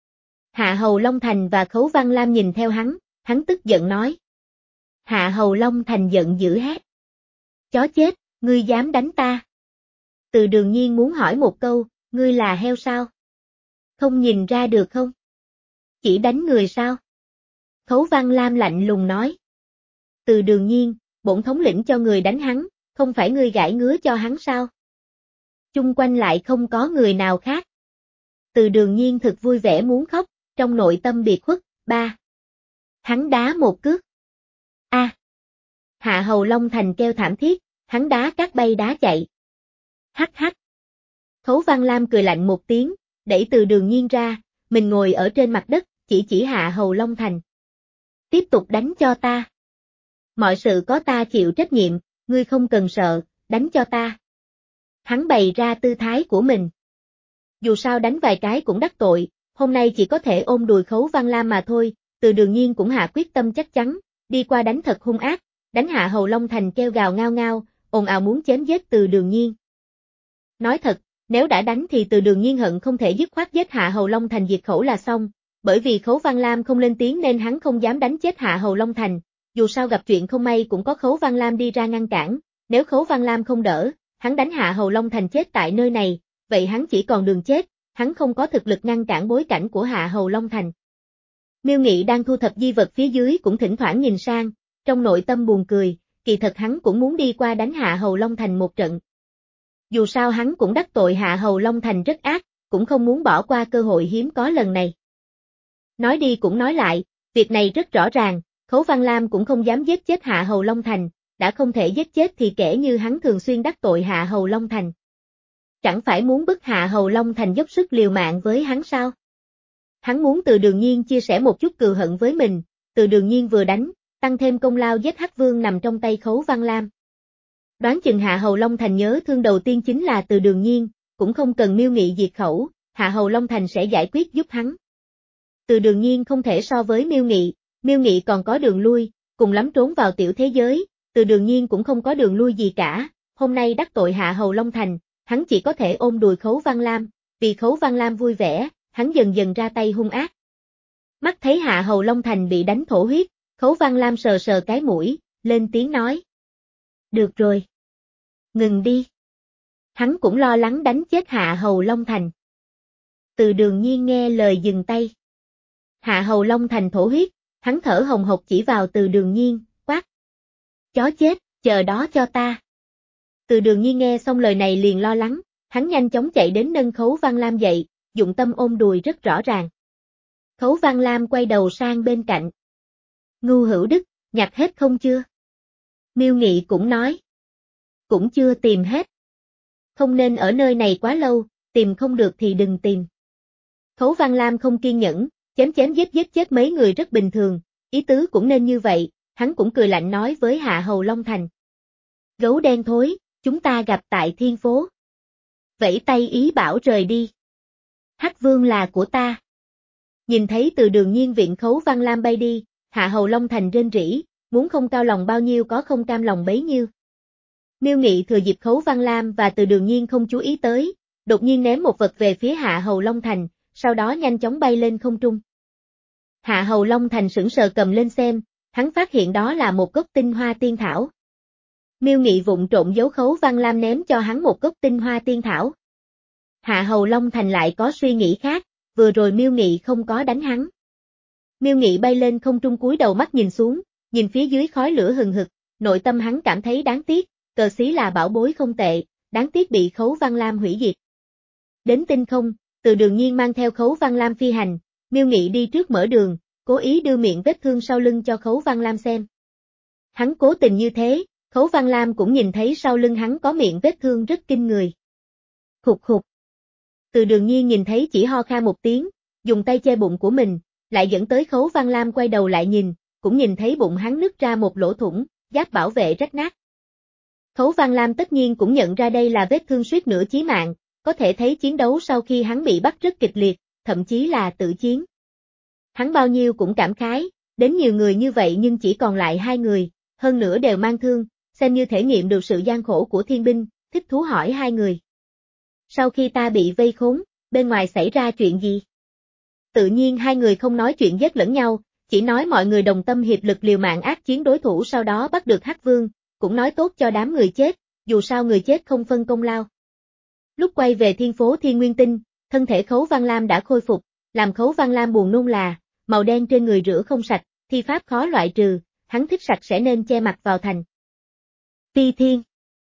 Hạ Hầu Long Thành và Khấu Văn Lam nhìn theo hắn, hắn tức giận nói. Hạ Hầu Long Thành giận dữ hét. Chó chết, ngươi dám đánh ta. Từ Đường Nhiên muốn hỏi một câu, ngươi là heo sao? Không nhìn ra được không? Chỉ đánh người sao? Khấu Văn Lam lạnh lùng nói. Từ Đường Nhiên, bổn thống lĩnh cho người đánh hắn, không phải ngươi gãi ngứa cho hắn sao? Chung quanh lại không có người nào khác. Từ Đường Nhiên thực vui vẻ muốn khóc, trong nội tâm biệt khuất, ba. Hắn đá một cước. A. À. Hạ Hầu Long Thành kêu thảm thiết, hắn đá cát bay đá chạy. Hắc hắc. Khấu Văn Lam cười lạnh một tiếng, đẩy Từ Đường Nhiên ra, mình ngồi ở trên mặt đất, chỉ chỉ Hạ Hầu Long Thành. Tiếp tục đánh cho ta. Mọi sự có ta chịu trách nhiệm, ngươi không cần sợ, đánh cho ta. Hắn bày ra tư thái của mình. Dù sao đánh vài cái cũng đắc tội, hôm nay chỉ có thể ôm đùi Khấu Văn Lam mà thôi, Từ Đường Nhiên cũng hạ quyết tâm chắc chắn, đi qua đánh thật hung ác, đánh Hạ Hầu Long Thành kêu gào ngao ngao, ồn ào muốn chém giết Từ Đường Nhiên. Nói thật, nếu đã đánh thì Từ Đường Nhiên hận không thể dứt khoát giết Hạ Hầu Long Thành diệt khẩu là xong, bởi vì Khấu Văn Lam không lên tiếng nên hắn không dám đánh chết Hạ Hầu Long Thành, dù sao gặp chuyện không may cũng có Khấu Văn Lam đi ra ngăn cản, nếu Khấu Văn Lam không đỡ, hắn đánh Hạ Hầu Long Thành chết tại nơi này, vậy hắn chỉ còn đường chết, hắn không có thực lực ngăn cản bối cảnh của Hạ Hầu Long Thành. Miêu Nghị đang thu thập di vật phía dưới cũng thỉnh thoảng nhìn sang, trong nội tâm buồn cười, kỳ thật hắn cũng muốn đi qua đánh Hạ Hầu Long Thành một trận. Dù sao hắn cũng đắc tội Hạ Hầu Long Thành rất ác, cũng không muốn bỏ qua cơ hội hiếm có lần này. Nói đi cũng nói lại, việc này rất rõ ràng, Khấu Văn Lam cũng không dám giết chết Hạ Hầu Long Thành, đã không thể giết chết thì kể như hắn thường xuyên đắc tội Hạ Hầu Long Thành. Chẳng phải muốn bức Hạ Hầu Long Thành dốc sức liều mạng với hắn sao? Hắn muốn Từ Đường Nhiên chia sẻ một chút cừu hận với mình, Từ Đường Nhiên vừa đánh, tăng thêm công lao giết Hắc Vương nằm trong tay Khấu Văn Lam. Đoán chừng Hạ Hầu Long Thành nhớ thương đầu tiên chính là Từ Đường Nhiên, cũng không cần Miêu Nghị diệt khẩu, Hạ Hầu Long Thành sẽ giải quyết giúp hắn. Từ Đường Nhiên không thể so với Miêu Nghị, Miêu Nghị còn có đường lui, cùng lắm trốn vào tiểu thế giới, Từ Đường Nhiên cũng không có đường lui gì cả, hôm nay đắc tội Hạ Hầu Long Thành, hắn chỉ có thể ôm đùi Khấu Văn Lam, vì Khấu Văn Lam vui vẻ, hắn dần dần ra tay hung ác. Mắt thấy Hạ Hầu Long Thành bị đánh thổ huyết, Khấu Văn Lam sờ sờ cái mũi, lên tiếng nói. Được rồi. Ngừng đi. Hắn cũng lo lắng đánh chết Hạ Hầu Long Thành. Từ Đường Nhiên nghe lời dừng tay. Hạ Hầu Long Thành thổ huyết, hắn thở hồng hộc chỉ vào Từ Đường Nhiên, quát. Chó chết, chờ đó cho ta. Từ Đường Nhiên nghe xong lời này liền lo lắng, hắn nhanh chóng chạy đến nâng Khấu Văn Lam dậy, dụng tâm ôm đùi rất rõ ràng. Khấu Văn Lam quay đầu sang bên cạnh. Ngưu Hữu Đức, nhặt hết không chưa? Miêu Nghị cũng nói. Cũng chưa tìm hết. Không nên ở nơi này quá lâu, tìm không được thì đừng tìm. Khấu Văn Lam không kiên nhẫn, chém chém giết giết chết mấy người rất bình thường, ý tứ cũng nên như vậy, hắn cũng cười lạnh nói với Hạ Hầu Long Thành. Gấu đen thối, chúng ta gặp tại thiên phố. Vẫy tay ý bảo rời đi. Hắc Vương là của ta. Nhìn thấy Từ Đường Nhiên viện Khấu Văn Lam bay đi, Hạ Hầu Long Thành rên rỉ, muốn không cao lòng bao nhiêu có không cam lòng bấy nhiêu. Miêu Nghị thừa dịp Khấu Văn Lam và Từ Đường Nhiên không chú ý tới, đột nhiên ném một vật về phía Hạ Hầu Long Thành, sau đó nhanh chóng bay lên không trung. Hạ Hầu Long Thành sững sờ cầm lên xem, hắn phát hiện đó là một gốc tinh hoa tiên thảo. Miêu Nghị vụng trộn giấu Khấu Văn Lam ném cho hắn một gốc tinh hoa tiên thảo. Hạ Hầu Long Thành lại có suy nghĩ khác, vừa rồi Miêu Nghị không có đánh hắn. Miêu Nghị bay lên không trung cúi đầu mắt nhìn xuống, nhìn phía dưới khói lửa hừng hực, nội tâm hắn cảm thấy đáng tiếc, cờ xí là bảo bối không tệ, đáng tiếc bị Khấu Văn Lam hủy diệt. Đến tinh không, Từ Đường Nhiên mang theo Khấu Văn Lam phi hành, Miêu Nghị đi trước mở đường, cố ý đưa miệng vết thương sau lưng cho Khấu Văn Lam xem. Hắn cố tình như thế, Khấu Văn Lam cũng nhìn thấy sau lưng hắn có miệng vết thương rất kinh người. Khục khục. Từ Đường Nhiên nhìn thấy chỉ ho khan một tiếng, dùng tay che bụng của mình, lại dẫn tới Khấu Văn Lam quay đầu lại nhìn, cũng nhìn thấy bụng hắn nứt ra một lỗ thủng, giáp bảo vệ rách nát. Khấu Văn Lam tất nhiên cũng nhận ra đây là vết thương suýt nữa chí mạng, có thể thấy chiến đấu sau khi hắn bị bắt rất kịch liệt, thậm chí là tự chiến. Hắn bao nhiêu cũng cảm khái, đến nhiều người như vậy nhưng chỉ còn lại hai người, hơn nữa đều mang thương, xem như thể nghiệm được sự gian khổ của thiên binh, thích thú hỏi hai người. Sau khi ta bị vây khốn, bên ngoài xảy ra chuyện gì? Tự nhiên hai người không nói chuyện giết lẫn nhau, chỉ nói mọi người đồng tâm hiệp lực liều mạng ác chiến đối thủ sau đó bắt được Hắc Vương, cũng nói tốt cho đám người chết, dù sao người chết không phân công lao. Lúc quay về thiên phố Thiên Nguyên Tinh, thân thể Khấu Văn Lam đã khôi phục, làm Khấu Văn Lam buồn nôn là, màu đen trên người rửa không sạch, thi pháp khó loại trừ, hắn thích sạch sẽ nên che mặt vào thành. Phi Thiên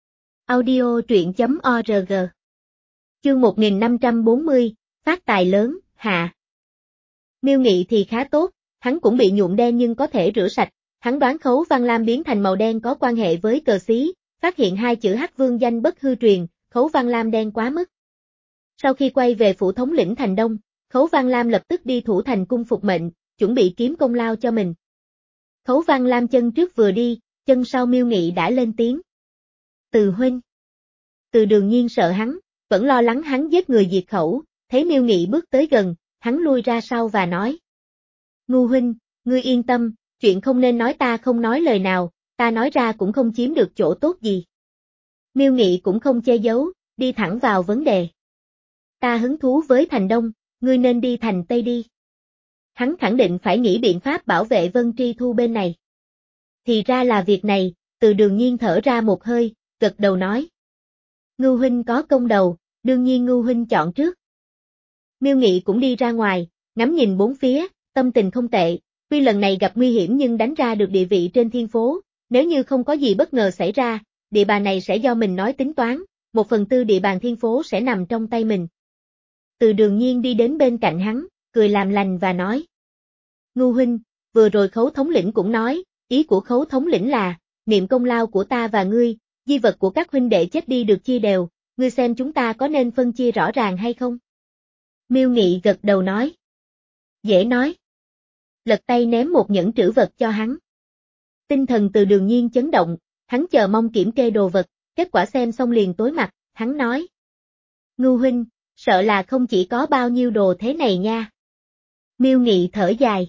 Audio truyện chấm org Chương một nghìn năm trăm bốn mươi, phát tài lớn, hạ. Miêu Nghị thì khá tốt, hắn cũng bị nhuộm đen nhưng có thể rửa sạch, hắn đoán Khấu Văn Lam biến thành màu đen có quan hệ với cờ xí, phát hiện hai chữ Hắc Vương danh bất hư truyền, Khấu Văn Lam đen quá mức. Sau khi quay về phủ thống lĩnh thành Đông, Khấu Văn Lam lập tức đi thủ thành cung phục mệnh, chuẩn bị kiếm công lao cho mình. Khấu Văn Lam chân trước vừa đi, chân sau Miêu Nghị đã lên tiếng. Từ huynh. Từ Đường Nhiên sợ hắn, vẫn lo lắng hắn giết người diệt khẩu, thấy Miêu Nghị bước tới gần, hắn lui ra sau và nói. Ngu huynh, ngươi yên tâm, chuyện không nên nói ta không nói lời nào, ta nói ra cũng không chiếm được chỗ tốt gì. Miêu Nghị cũng không che giấu, đi thẳng vào vấn đề. Ta hứng thú với thành Đông, ngươi nên đi thành Tây đi. Hắn khẳng định phải nghĩ biện pháp bảo vệ Vân Tri Thu bên này. Thì ra là việc này, Từ Đường Nhiên thở ra một hơi, gật đầu nói. Ngưu huynh có công đầu, đương nhiên Ngưu huynh chọn trước. Miêu Nghị cũng đi ra ngoài, ngắm nhìn bốn phía, tâm tình không tệ, tuy lần này gặp nguy hiểm nhưng đánh ra được địa vị trên thiên phố, nếu như không có gì bất ngờ xảy ra, địa bàn này sẽ do mình nói tính toán, một phần tư địa bàn thiên phố sẽ nằm trong tay mình. Từ Đường Nhiên đi đến bên cạnh hắn, cười làm lành và nói. Ngưu huynh, vừa rồi Khấu thống lĩnh cũng nói, ý của Khấu thống lĩnh là, niệm công lao của ta và ngươi, di vật của các huynh đệ chết đi được chia đều, ngươi xem chúng ta có nên phân chia rõ ràng hay không? Miêu Nghị gật đầu nói. Dễ nói. Lật tay ném một nhẫn trữ vật cho hắn. Tinh thần Từ Đường Nhiên chấn động, hắn chờ mong kiểm kê đồ vật, kết quả xem xong liền tối mặt, hắn nói. Ngưu huynh, sợ là không chỉ có bao nhiêu đồ thế này nha. Miêu Nghị thở dài.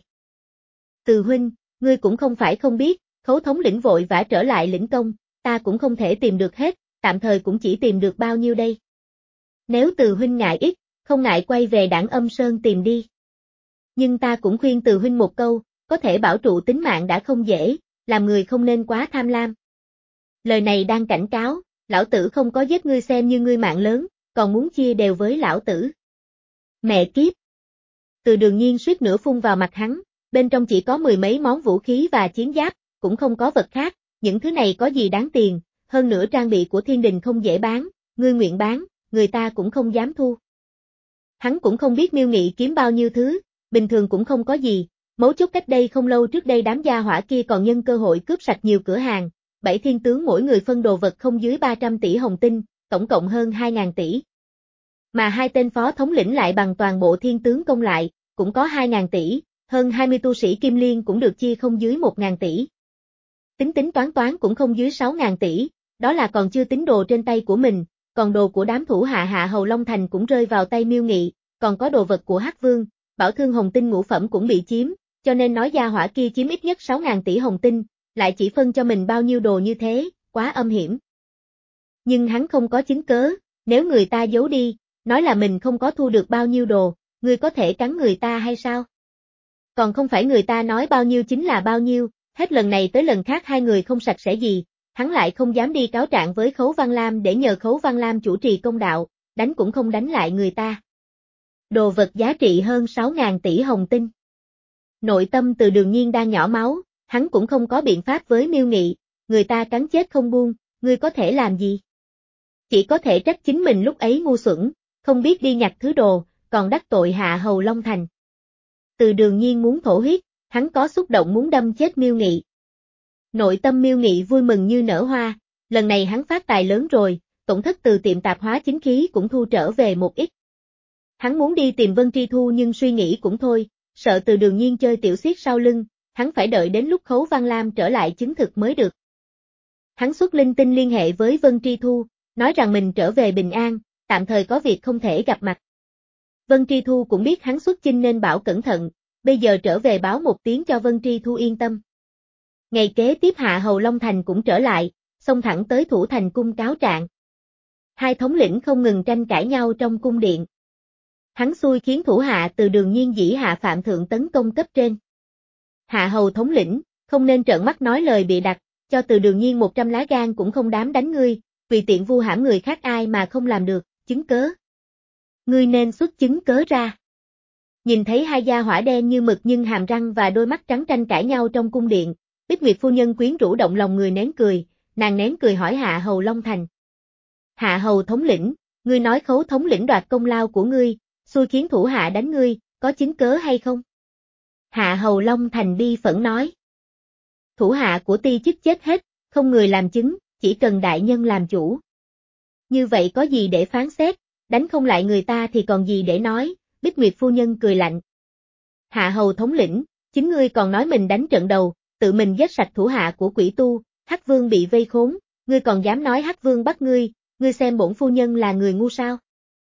Từ huynh, ngươi cũng không phải không biết, Khấu thống lĩnh vội vã trở lại lĩnh công, ta cũng không thể tìm được hết, tạm thời cũng chỉ tìm được bao nhiêu đây. Nếu Từ huynh ngại ít, không ngại quay về Đảng Âm Sơn tìm đi. Nhưng ta cũng khuyên Từ huynh một câu, có thể bảo trụ tính mạng đã không dễ, làm người không nên quá tham lam. Lời này đang cảnh cáo, lão tử không có giết ngươi xem như ngươi mạng lớn, còn muốn chia đều với lão tử. Mẹ kiếp! Từ Đường Nhiên suýt nữa phun vào mặt hắn, bên trong chỉ có mười mấy món vũ khí và chiến giáp, cũng không có vật khác, những thứ này có gì đáng tiền, hơn nữa trang bị của thiên đình không dễ bán, ngươi nguyện bán, người ta cũng không dám thu. Hắn cũng không biết Miêu Nghị kiếm bao nhiêu thứ, bình thường cũng không có gì, mấu chốt cách đây không lâu trước đây đám gia hỏa kia còn nhân cơ hội cướp sạch nhiều cửa hàng, bảy thiên tướng mỗi người phân đồ vật không dưới ba trăm tỷ hồng tinh, tổng cộng hơn hai ngàn tỷ. Mà hai tên phó thống lĩnh lại bằng toàn bộ thiên tướng công lại, cũng có hai ngàn tỷ, hơn hai mươi tu sĩ Kim Liên cũng được chia không dưới một ngàn tỷ. Tính tính toán toán cũng không dưới sáu ngàn tỷ, đó là còn chưa tính đồ trên tay của mình, còn đồ của đám thủ hạ Hạ Hầu Long Thành cũng rơi vào tay Miêu Nghị, còn có đồ vật của Hắc Vương, Bảo Thương Hồng Tinh ngũ phẩm cũng bị chiếm, cho nên nói gia hỏa kia chiếm ít nhất sáu ngàn tỷ hồng tinh, lại chỉ phân cho mình bao nhiêu đồ như thế, quá âm hiểm. Nhưng hắn không có chứng cớ, nếu người ta giấu đi, nói là mình không có thu được bao nhiêu đồ, người có thể cắn người ta hay sao? Còn không phải người ta nói bao nhiêu chính là bao nhiêu, hết lần này tới lần khác hai người không sạch sẽ gì, hắn lại không dám đi cáo trạng với Khấu Văn Lam để nhờ Khấu Văn Lam chủ trì công đạo, đánh cũng không đánh lại người ta. Đồ vật giá trị hơn sáu ngàn tỷ hồng tinh. Nội tâm Từ Đường Nhiên đang nhỏ máu, hắn cũng không có biện pháp với Miêu Nghị, người ta cắn chết không buông, ngươi có thể làm gì? Chỉ có thể trách chính mình lúc ấy ngu xuẩn, không biết đi nhặt thứ đồ, còn đắc tội Hạ Hầu Long Thành. Từ Đường Nhiên muốn thổ huyết, hắn có xúc động muốn đâm chết Miêu Nghị. Nội tâm Miêu Nghị vui mừng như nở hoa, lần này hắn phát tài lớn rồi, tổn thất từ tiệm tạp hóa chính khí cũng thu trở về một ít. Hắn muốn đi tìm Vân Tri Thu nhưng suy nghĩ cũng thôi, sợ Từ Đường Nhiên chơi tiểu xiết sau lưng, hắn phải đợi đến lúc Khấu Văn Lam trở lại chứng thực mới được. Hắn xuất linh tinh liên hệ với Vân Tri Thu, nói rằng mình trở về bình an, tạm thời có việc không thể gặp mặt. Vân Tri Thu cũng biết hắn xuất chinh nên bảo cẩn thận, bây giờ trở về báo một tiếng cho Vân Tri Thu yên tâm. Ngày kế tiếp Hạ Hầu Long Thành cũng trở lại, xông thẳng tới Thủ Thành cung cáo trạng. Hai thống lĩnh không ngừng tranh cãi nhau trong cung điện. Hắn xui khiến thủ hạ Từ Đường Nhiên dĩ hạ phạm thượng tấn công cấp trên. Hạ Hầu thống lĩnh, không nên trợn mắt nói lời bịa đặt, cho Từ Đường Nhiên một trăm lá gan cũng không dám đánh ngươi, vì tiện vu hãm người khác ai mà không làm được, chứng cớ. Ngươi nên xuất chứng cớ ra. Nhìn thấy hai gia hỏa đen như mực nhưng hàm răng và đôi mắt trắng tranh cãi nhau trong cung điện, Bích Nguyệt phu nhân quyến rũ động lòng người nén cười, nàng nén cười hỏi Hạ Hầu Long Thành. Hạ Hầu thống lĩnh, ngươi nói Khấu thống lĩnh đoạt công lao của ngươi, xui khiến thủ hạ đánh ngươi, có chứng cớ hay không? Hạ Hầu Long Thành bi phẫn nói. Thủ hạ của ti chức chết hết, không người làm chứng, chỉ cần đại nhân làm chủ. Như vậy có gì để phán xét, đánh không lại người ta thì còn gì để nói, Bích Nguyệt phu nhân cười lạnh. Hạ Hầu thống lĩnh, chính ngươi còn nói mình đánh trận đầu, tự mình giết sạch thủ hạ của quỷ tu, Hắc Vương bị vây khốn, ngươi còn dám nói Hắc Vương bắt ngươi, ngươi xem bổn phu nhân là người ngu sao?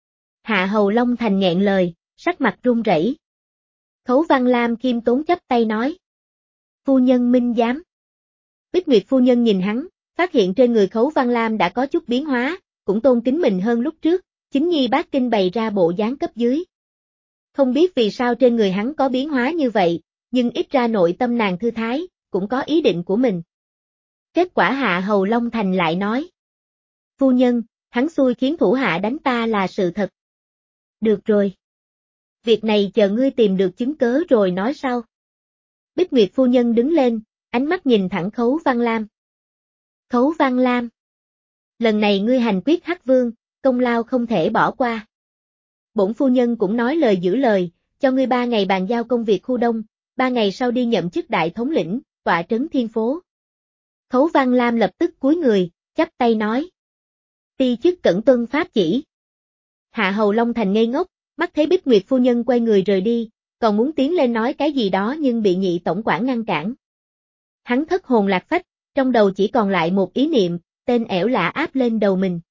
Hạ Hầu Long Thành nghẹn lời, sắc mặt run rẩy. Khấu Văn Lam khiêm tốn chắp tay nói. Phu nhân minh giám. Bích Nguyệt phu nhân nhìn hắn, phát hiện trên người Khấu Văn Lam đã có chút biến hóa, cũng tôn kính mình hơn lúc trước, chính nhi bát kinh bày ra bộ dáng cấp dưới. Không biết vì sao trên người hắn có biến hóa như vậy, nhưng ít ra nội tâm nàng thư thái, cũng có ý định của mình. Kết quả Hạ Hầu Long Thành lại nói. Phu nhân, hắn xui khiến thủ hạ đánh ta là sự thật. Được rồi. Việc này chờ ngươi tìm được chứng cớ rồi nói sau. Bích Nguyệt phu nhân đứng lên, ánh mắt nhìn thẳng Khấu Văn Lam. Khấu Văn Lam. Lần này ngươi hành quyết Hắc Vương, công lao không thể bỏ qua. Bổn phu nhân cũng nói lời giữ lời, cho ngươi ba ngày bàn giao công việc khu đông, ba ngày sau đi nhậm chức đại thống lĩnh, tọa trấn thiên phố. Khấu Văn Lam lập tức cúi người, chắp tay nói. Ti chức cẩn tuân pháp chỉ. Hạ Hầu Long Thành ngây ngốc, mắt thấy Bích Nguyệt phu nhân quay người rời đi, còn muốn tiến lên nói cái gì đó nhưng bị nhị tổng quản ngăn cản. Hắn thất hồn lạc phách, trong đầu chỉ còn lại một ý niệm, tên ẻo lả áp lên đầu mình.